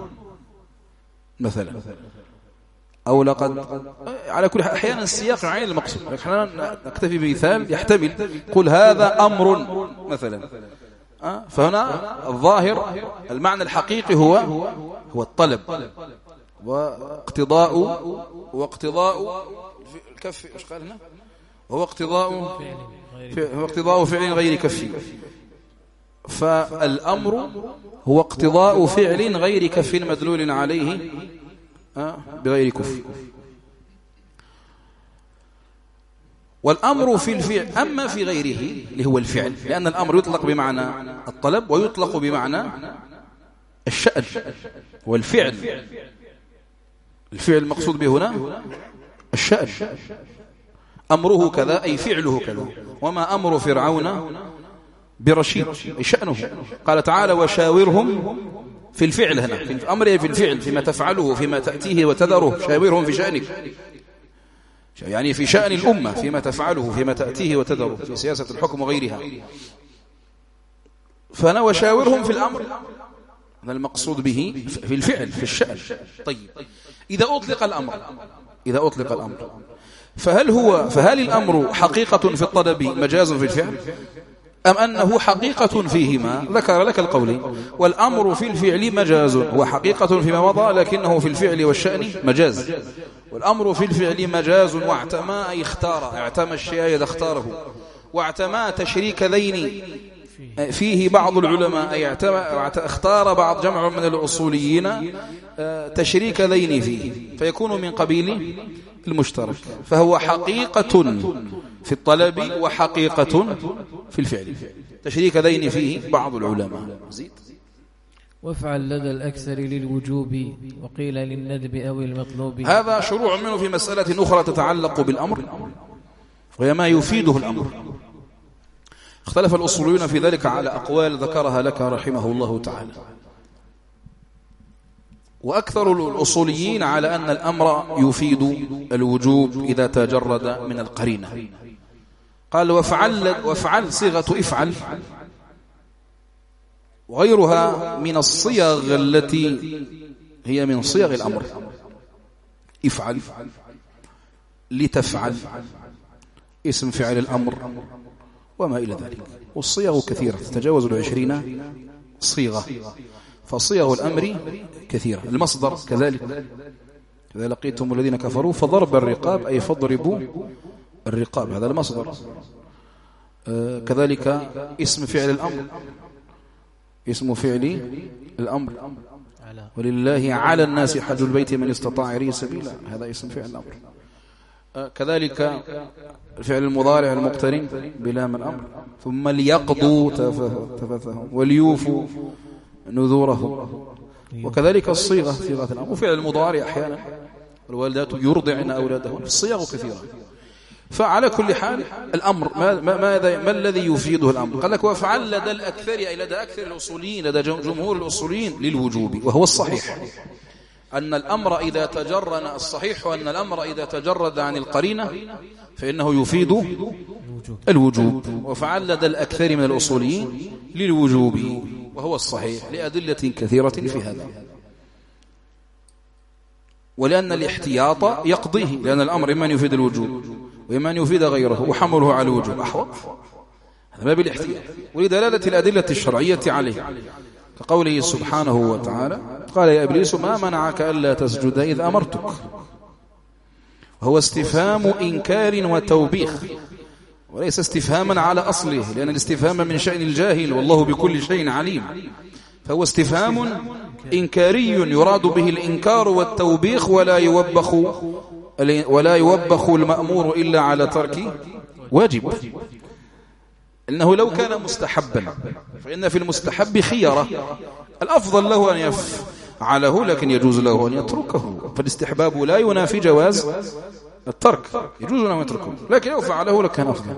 مثلا، أو لقد، على كل حال أحيانا السياق يعين المقصود، أحيانا نكتفي بمثال يحتمل. قل هذا أمر مثلا، فهنا الظاهر المعنى الحقيقي هو الطلب واقتضاء الكف. ايش قال هنا؟ هو اقتضاء فعل غير كفي. فالأمر هو اقتضاء فعل غير كف مدلول عليه بغير كف. والأمر في الفعل، أما في غيره اللي هو الفعل، لأن الأمر يطلق بمعنى الطلب ويطلق بمعنى الشأن والفعل. الفعل المقصود به هنا الشأن، أمره كذا أي فعله كذا. وما أمر فرعون برشيد أي شأنه. قال تعالى وشاورهم في الفعل، هنا في الأمر في الفعل، فيما تفعله فيما تأتيه وتذره. شاورهم في شأنك، يعني في شأن الأمة، فيما تفعله فيما تأتيه وتذره في سياسة الحكم وغيرها. فأنا وشاورهم في الأمر، هذا المقصود به في الفعل في الشأن. طيب إذا أطلق الأمر فهل الأمر حقيقة في الطلب مجاز في الفعل، أم أنه حقيقة فيهما؟ ذكر لك القولين. والأمر في الفعل مجاز، هو حقيقة فيما مضى لكنه في الفعل والشأن مجاز. والأمر في الفعل مجاز، واعتمى أي اختار، اعتمى الشيء إذا اختاره، واعتمى تشريك ذين فيه بعض العلماء أي اختار بعض جمع من الأصوليين تشريك ذين فيه، فيكون من قبيل المشترك. فهو حقيقة في الطلب وحقيقة في الفعل. تشريك ذين فيه بعض العلماء. وافعل لدى الأكثر للوجوب وقيل للندب أو المطلوب. هذا شروع منه في مسألة أخرى تتعلق بالأمر، وهي ما يفيده الأمر. اختلف الأصوليون في ذلك على أقوال ذكرها لك رحمه الله تعالى. وأكثر الأصوليين على أن الأمر يفيد الوجوب إذا تجرد من القرينة. قال وافعل صيغة افعل وغيرها من الصيغ التي هي من صيغ الأمر. افعل، لتفعل، اسم فعل الأمر وما إلى ذلك. والصيغ كثيرة تتجاوز 20 صيغة، فصيغ الأمر كثيرة. المصدر كذلك، إذا لقيتم الذين كفروا فضرب الرقاب أي فاضربوا الرقاب، هذا المصدر. كذلك اسم فعل الأمر، اسم فعل الأمر ولله على الناس حج البيت من استطاع إليه سبيلا، هذا اسم فعل الأمر. كذلك الفعل المضارع المقترن بلام الأمر. ثم ليقضوا تفثهم وليوفوا نذورهم. وكذلك الصيغة، صيغة الأمر، وفعل المضارع أحيانا الوالدات يرضعن أولادهن. الصيغ كثيرة. فعلى كل حال الأمر ما الذي يفيده الأمر؟ قال لك وافعل لدى الأكثر أي لدى أكثر الأصوليين، لدى جمهور الأصوليين للوجوب، وهو الصحيح أن الأمر إذا تجرد، الصحيح أن الأمر إذا تجرد عن القرينة فإنه يفيد الوجوب. وفعل لدى الأكثر من الأصوليين للوجوب، وهو الصحيح لأدلة كثيرة في هذا. ولأن الاحتياط يقضيه، لأن الأمر إما يفيد الوجوب وإما يفيد غيره، وحمله على الوجوب أحوط، هذا ما بالاحتياط. ولدلالة الأدلة الشرعية عليه، كقوله سبحانه وتعالى قال يا إبليس ما منعك ألا تسجد إذ أمرتك. وهو استفهام إنكار وتوبيخ، وليس استفهاما على أصله، لأن الاستفهام من شأن الجاهل والله بكل شيء عليم. فهو استفهام إنكاري يراد به الإنكار والتوبيخ، ولا يوبخ المأمور إلا على ترك واجب. إنه لو كان مستحبا فإن في المستحب خيرة، الأفضل له أن يفعله لكن يجوز له أن يتركه. فالاستحباب لا ينافي جواز الترك يجوز أنه يتركه، لكن لو فعله لكان أفضل.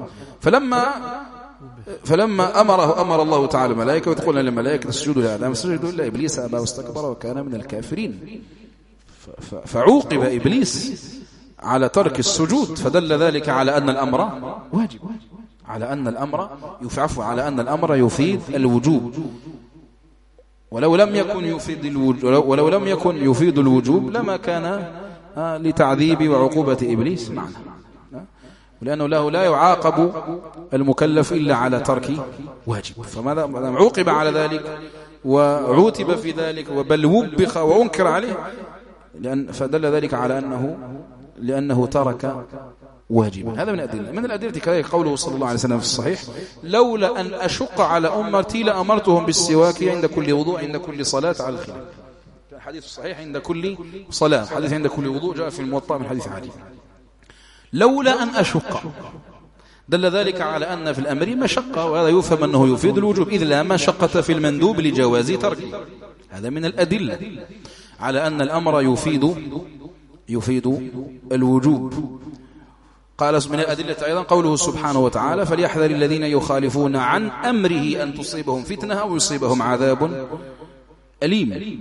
فلما أمر الله تعالى الملائكة وتقول للملائكة اسجدوا لآدم فسجدوا إلا إبليس أبى واستكبر وكان من الكافرين، فعوقب إبليس على ترك السجود، فدل ذلك على أن الأمر واجب، على أن الأمر على أن الأمر يفيد الوجوب، ولو لم يكن يفيد الوجوب لما كان لتعذيب وعقوبة إبليس معنا، لأنه لا يعاقب المكلف إلا على ترك واجب. فماذا عوقب على ذلك وعوتب في ذلك بل وبخ وأنكر عليه، فدل ذلك على لأنه ترك واجبا. هذا من الأدلة كذلك قوله صلى الله عليه وسلم في الصحيح: لولا أن أشق على أمتي لأمرتهم بالسواك عند كل وضوء عند كل صلاة على الخلاف. الحديث الصحيح عند كل صلاة، حديث عند كل وضوء جاء في الموطأ من حديث علي. لولا أن أشق دل ذلك على أن في الأمر مشقة، وهذا يفهم أنه يفيد الوجوب، إذ لا مشقة في المندوب لجواز تركه. هذا من الأدلة على أن الأمر يفيد الوجوب. قال من الأدلة أيضا قوله سبحانه وتعالى: فليحذر الذين يخالفون عن أمره أن تصيبهم فتنة أو يصيبهم عذاب أليم.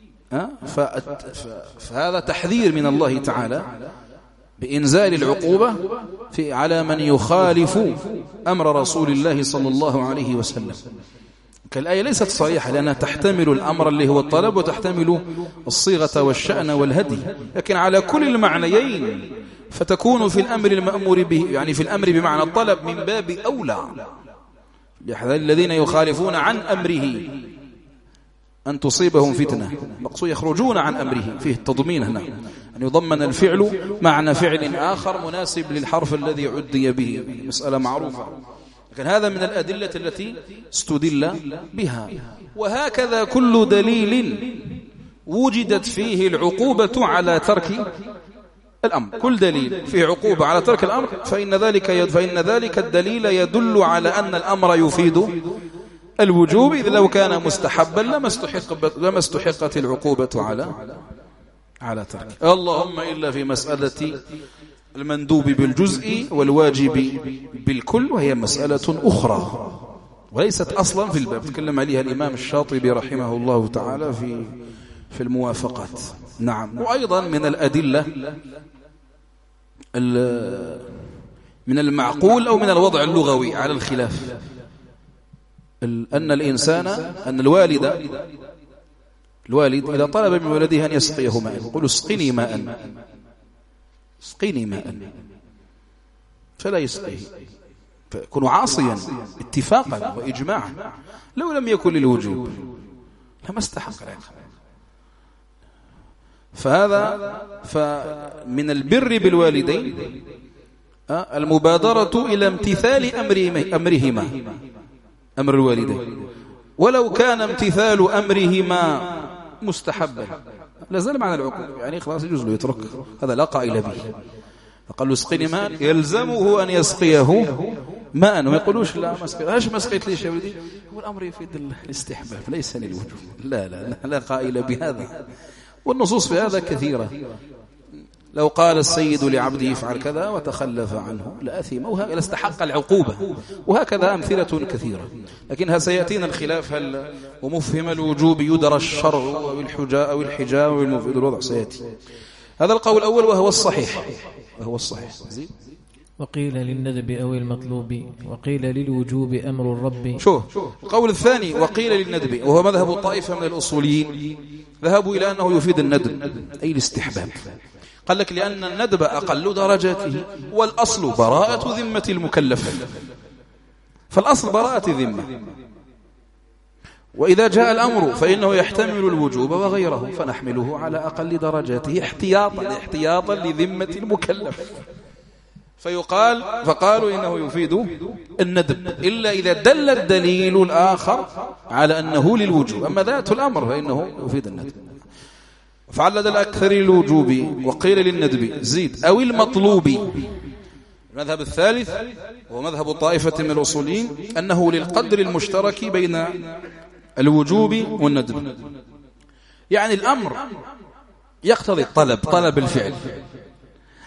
فهذا تحذير من الله تعالى بإنزال العقوبة على من يخالف أمر رسول الله صلى الله عليه وسلم. كالآية ليست صريحة لأنها تحتمل الأمر اللي هو الطلب وتحتمل الصيغة والشأن والهدي، لكن على كل المعنيين فتكون في الأمر المأمور به، يعني في الأمر بمعنى الطلب من باب أولى. ليحذر الذين يخالفون عن أمره أن تصيبهم فتنة، مقصود يخرجون عن أمره، فيه التضمين هنا أن يضمن الفعل معنى فعل آخر مناسب للحرف الذي عدي به، مسألة معروفة، لكن هذا من الأدلة التي استدل بها. وهكذا كل دليل وجدت فيه العقوبة على ترك الأمر، كل دليل فيه عقوبة على ترك الأمر فإن ذلك الدليل يدل على أن الأمر يفيد الوجوب، إذ لو كان مستحبا لما استحقت العقوبة على ترك. اللهم إلا في مسألة المندوب بالجزء والواجب بالكل، وهي مسألة أخرى وليست أصلا في الباب، تكلم عليها الإمام الشاطبي رحمه الله تعالى في الموافقات. نعم. وأيضا من الأدلة من المعقول أو من الوضع اللغوي على الخلاف أن الوالد إذا طلب من ولده أن يسقيه ماء يقول: اسقني ماء، فلا يسقيه، فيكون عاصيا اتفاقا وإجماعا. لو لم يكن للوجوب لما استحق العقاب. فمن البر بالوالدين المبادرة إلى امتثال أمرهما، أمر الوالدين، ولو كان امتثال أمرهما مستحبا لازال معنى العقوبة، يعني خلاص يجوز له يترك، هذا لا قائل به. فقال له: اسقني ماء، يلزمه أن يسقيه ماء، وما يقولوش لا ما سقيت ليش يا ولدي، هو الأمر يفيد الاستحباب ليس للوجوب. لا قائل بهذا، والنصوص في هذا كثيرة. لو قال السيد لعبده افعل كذا وتخلف عنه لأثم وهكذا استحق العقوبة، وهكذا أمثلة كثيرة. لكنها سيأتينا الخلاف هل ومفهم الوجوب يدرى الشرع أو الحجاب والمفيد الوضع سيأتي. هذا القول الأول وهو الصحيح. زين. وقيل للندب أو المطلوب، وقيل للوجوب أمر الرب. القول الثاني وقيل للندب، وهو مذهب الطائفة من الأصوليين، ذهبوا إلى أنه يفيد الندب أي الاستحباب. قال لك لأن الندب أقل درجاته، والأصل براءة ذمة المكلف، فالأصل براءة ذمة، وإذا جاء الأمر فإنه يحتمل الوجوب وغيره، فنحمله على أقل درجاته احتياطا لذمة المكلف. فقالوا إنه يفيد الندب إلا إذا دل الدليل الآخر على أنه للوجوب، أما ذات الأمر فإنه يفيد الندب. فعلد الأكثر الوجوب وقيل للندب زيد أو المطلوب. المذهب الثالث هو مذهب الطائفة من الأصوليين أنه للقدر المشترك بين الوجوب والندب، يعني الأمر يقتضي طلب الفعل،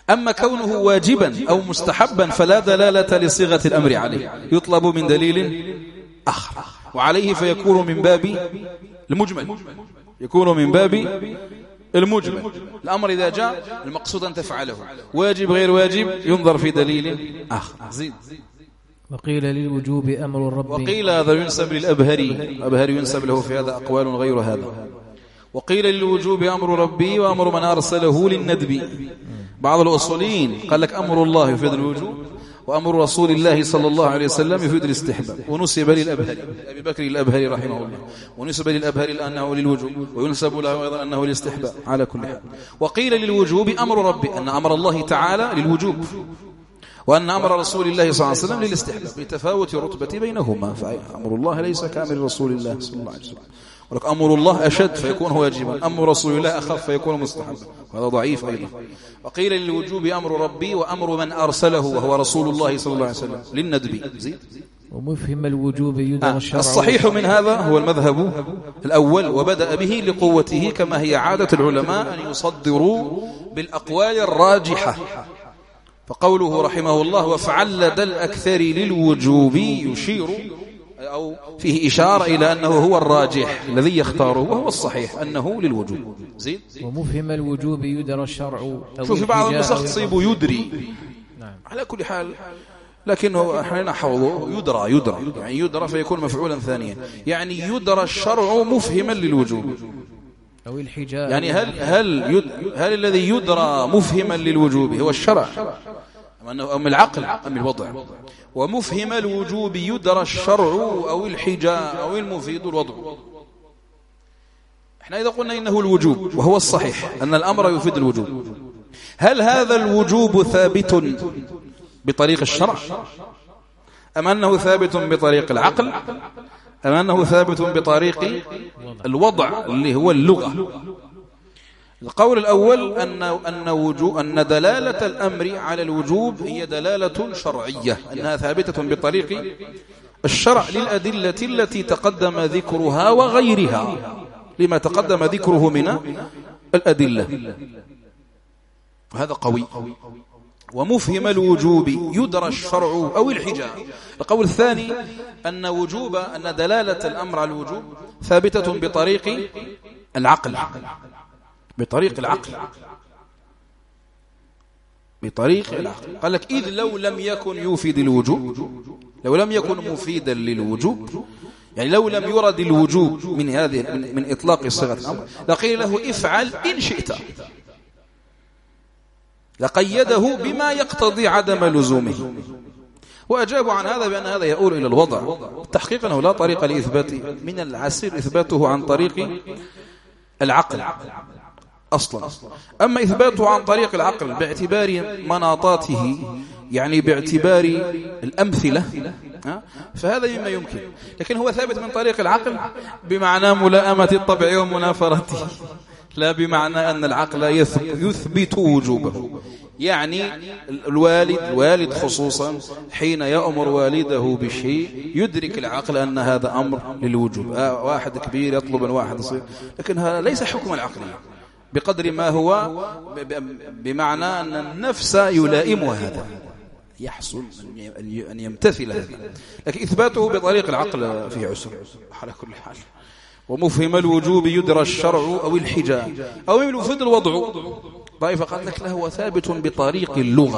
أما كونه واجبا أو مستحبا فلا دلالة لصيغة الأمر عليه، يطلب من دليل آخر، وعليه فيكون من باب المجمل، يكون من باب المجمل. الأمر إذا جاء المقصود أن تفعله، واجب غير واجب ينظر في دليل آخر. زيد. وقيل للوجوب أمر الرب، وقيل هذا ينسب للأبهري، الأبهري ينسب له في هذا أقوال غير هذا. وقيل للوجوب أمر ربي وأمر من أرسله للندب. بعض الأصوليين قال لك أمر الله يفيد الوجوب، وأمر رسول الله صلى الله عليه وسلم يفيد الاستحباب، ونسب للأبهري أبي بكر الأبهري رحمه الله، ونسب للأبهري أنه للوجوب، وينسب له أيضا أنه للاستحباب على كل حال. وقيل للوجوب أمر ربي، أن أمر الله تعالى للوجوب، وأن أمر رسول الله صلى الله عليه وسلم للاستحباب بتفاوت رتبة بينهما، فأمر الله ليس كامل رسول الله صلى الله عليه وسلم، ولك أمر الله أشد فيكون واجبا، أمر رسول الله أخف فيكون مستحبا، وهذا ضعيف أيضا. وقيل للوجوب أمر ربي وأمر من أرسله وهو رسول الله صلى الله عليه وسلم للندب. زيد. ومفهم الوجوب يدرى الشرع. الصحيح من هذا هو المذهب الأول، وبدأ به لقوته، كما هي عادة العلماء أن يصدروا بالأقوال الراجحة. فقوله رحمه الله وفعل لدى الأكثر للوجوب يشير أو فيه إشارة إلى أنه هو الراجح الذي يختاره، وهو الصحيح أنه للوجوب. زيد. ومفهم الوجوب يدرى الشرع. شوف بعض النسخ تصيب يدري. نعم. على كل حال، لكنه احنا نحفظه يدرى، يعني يدرى فيكون مفعولا ثانيا، يعني يدرى الشرع مفهما للوجوب أو الحجاب. يعني هل الذي يدرى مفهما للوجوب هو الشرع أم العقل أم الوضع؟ ومفهم الوجوب يدرى الشرع أو الحجاب أو المفيد الوضع. احنا إذا قلنا إنه الوجوب وهو الصحيح أن الأمر يفيد الوجوب، هل هذا الوجوب ثابت بطريق الشرع أم أنه ثابت بطريق العقل أم أنه ثابت بطريق الوضع اللي هو اللغة؟ القول الأول أن دلالة الأمر على الوجوب هي دلالة شرعية، أنها ثابتة بطريق الشرع للأدلة التي تقدم ذكرها وغيرها، لما تقدم ذكره من الأدلة، وهذا قوي. ومفهم الوجوب يدرى الشرع أو الحجاب. القول الثاني أن دلالة الأمر على الوجوب ثابتة بطريق العقل، بطريق العقل. قال لك إذ لو لم يكن يفيد الوجوب، لو لم يكن مفيدا للوجوب، يعني لو لم يرد الوجوب من إطلاق صيغة الأمر، لقيل له افعل إن شئت، لقيده بما يقتضي عدم لزومه. وأجابوا عن هذا بأن هذا يؤول إلى الوضع. تحقيقا أنه لا طريق لإثباته، من العسير إثباته عن طريق العقل أصلا. أما إثباته عن طريق العقل باعتبار مناطاته، يعني باعتبار الأمثلة، فهذا مما يمكن. لكن هو ثابت من طريق العقل بمعنى ملائمة الطبع ومنافرته، لا بمعنى أن العقل يثبت وجوبه. يعني الوالد خصوصا حين يأمر والده بشيء يدرك العقل أن هذا أمر للوجوب. واحد كبير يطلب من واحد صغير، لكن هذا ليس حكم العقل بقدر ما هو بمعنى أن النفس يلائمها، هذا يحصل أن يمتثل هذا، لكن إثباته بطريق العقل فيه عسر على كل حال. ومفهم الوجوب يدرى الشرع أو الحجاب أو يفيد الوضع. طائفة قال لك له ثابت بطريق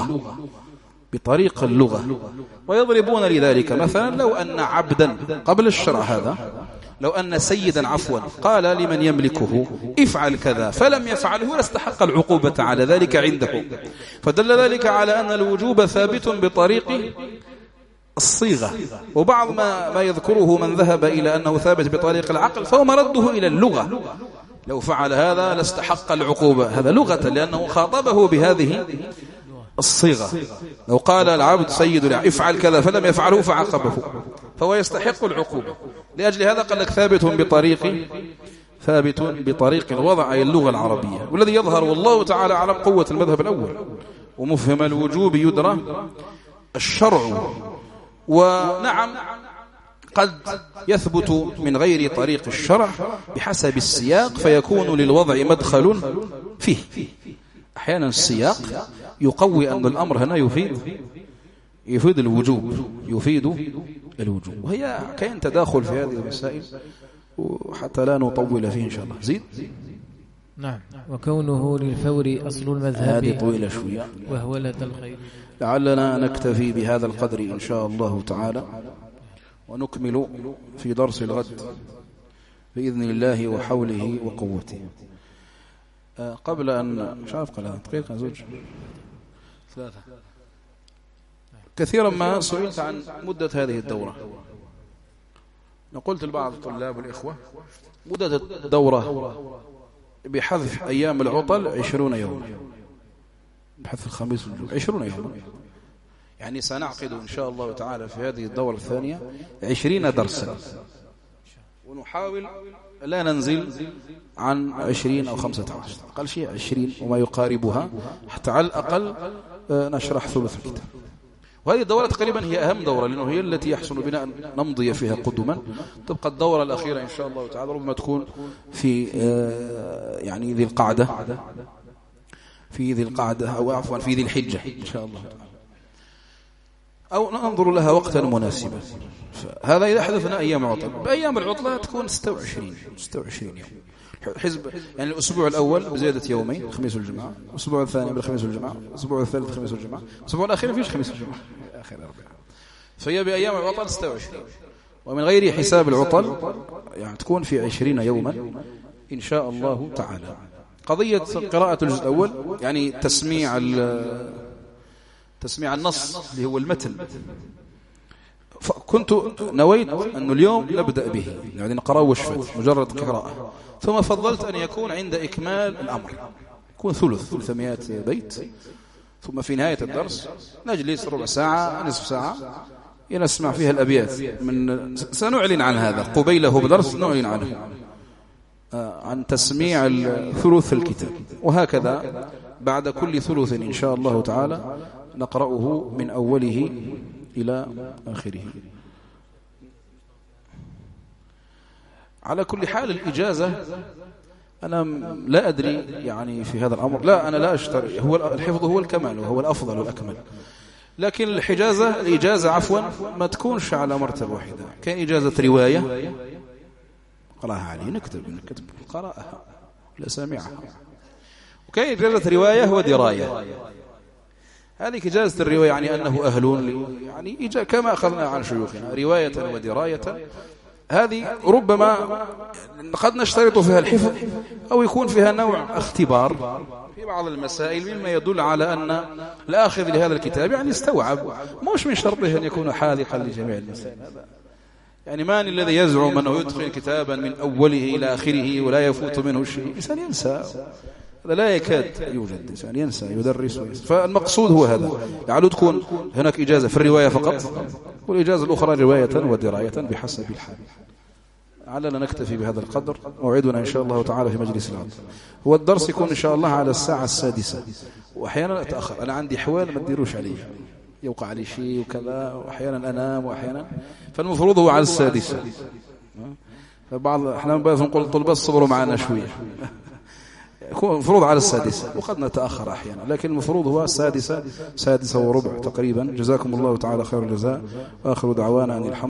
اللغة، ويضربون لذلك مثلا لو أن عبدا قبل الشرع هذا، لو أن سيدا قال لمن يملكه افعل كذا فلم يفعله لاستحق العقوبة على ذلك عنده، فدل ذلك على أن الوجوب ثابت بطريق الصيغة. وبعض ما يذكره من ذهب إلى أنه ثابت بطريق العقل فهو مرده إلى اللغة، لو فعل هذا لاستحق العقوبة، هذا لغة لأنه خاطبه بهذه الصيغة. لو قال العبد سيد افعل كذا فلم يفعله فعاقبه فهو يستحق العقوبة. لأجل هذا قال لك ثابت بطريق الوضع أي اللغة العربية. والذي يظهر والله تعالى على قوة المذهب الأول. ومفهم الوجوب يدرى الشرع. ونعم قد يثبت من غير طريق الشرع بحسب السياق، فيكون للوضع مدخل فيه. أحيانا السياق يقوي أن الأمر هنا يفيد الوجوب، وهي كاين تداخل في هذه المسائل وحتى لا نطول فيه إن شاء الله. زيد. نعم. وكونه للفور أصل المذهب هذه طويلة شوية وهولة الخير. لعلنا نكتفي بهذا القدر إن شاء الله تعالى، ونكمل في درس الغد بإذن الله وحوله وقوته. قبل أن مش عارف قال دقيقة زوج 3. كثيرا ما سئلت عن مدة هذه الدورة. قلت لبعض الطلاب والإخوة مدة الدورة بحذف أيام العطل 20 يوما، بحذف الخميس والجمعة 20 يوما. يعني سنعقد إن شاء الله تعالى في هذه الدورة الثانية 20 درسا، ونحاول لا ننزل عن 20 أو 15، أقل شيء 20 وما يقاربها، حتى على الأقل نشرح ثلث الكتاب. وهذه الدورة تقريبا هي أهم دورة، لأنه هي التي يحسن بنا أن نمضي فيها قدما. تبقى الدورة الأخيرة إن شاء الله تعالى ربما تكون في يعني ذي القعدة، أو عفوا في ذي الحجة إن شاء الله تعالى، أو ننظر لها وقتا مناسبا. هذا إذا حدثنا أيام عطل. بأيام العطلة تكون 26 يوم حزب، يعني الأسبوع الأول بزيادة يومين الخميس والجمعة، الأسبوع الثاني بالخميس والجمعة، الأسبوع الثالث الخميس والجمعة، الأسبوع الأخير فيش خميس والجمعة، آخر أربعة. فهي بأيام العطل 26، ومن غير حساب العطل يعني تكون في 20 يوما إن شاء الله تعالى. قضية قراءة الجزء الأول يعني تسميع النص اللي هو المتن، كنت نويت أن اليوم نبدأ به، يعني نقرأ وشفت مجرد قراءة، ثم فضلت أن يكون عند إكمال الأمر يكون 300 بيت، ثم في نهاية الدرس نجلس ربع ساعة نصف ساعة نسمع فيها الأبيات. سنعلن عن هذا قبيله بدرس، نعلن عنه عن تسميع ثلث الكتاب، وهكذا بعد كل ثلث إن شاء الله تعالى نقرأه من أوله إلى آخره. على كل حال الإجازة أنا لا أدري يعني في هذا الأمر، لا أنا لا أشتري، هو الحفظ هو الكمال وهو الأفضل والأكمل، لكن الإجازة عفوا ما تكونش على مرتبة واحدة. كان إجازة رواية قراها عليه نكتب قراءها لا سامعها، وكان إجازة رواية ودراية. هذه إجازة الرواية يعني أنه أهل، يعني كما أخذنا عن شيوخنا رواية ودراية. هذه ربما قد نشترط فيها الحفظ، أو يكون فيها نوع اختبار في بعض المسائل مما يدل على أن الآخذ لهذا الكتاب يعني استوعب، مش من شرطه أن يكون حاذقا لجميع المسائل. يعني من الذي يزعم أنه يدخل كتابا من أوله إلى آخره ولا يفوت منه شيء؟ إنسان ينسى، هذا لا يكاد يوجد، إنسان ينسى يدرس وينسى. فالمقصود هو هذا، يعني تكون هناك إجازة في الرواية فقط، والإجازة الأخرى رواية ودراية بحسب الحال. علنا نكتفي بهذا القدر. موعدنا إن شاء الله تعالى في مجلس العلم، هو الدرس يكون إن شاء الله على الساعة 6، وأحيانا أتأخر، أنا عندي حوال ما تديروش عليه، يوقع لي شيء وكذا، وأحيانا أنام وأحيانا، فالمفروض هو على 6. فبعض احنا نقول الطلبة صبروا معنا شوية، يكون المفروض على 6 وقد نتأخر أحيانا، لكن المفروض هو 6 وربع تقريبا. جزاكم الله تعالى خير الجزاء، وآخر دعوانا أن الحمد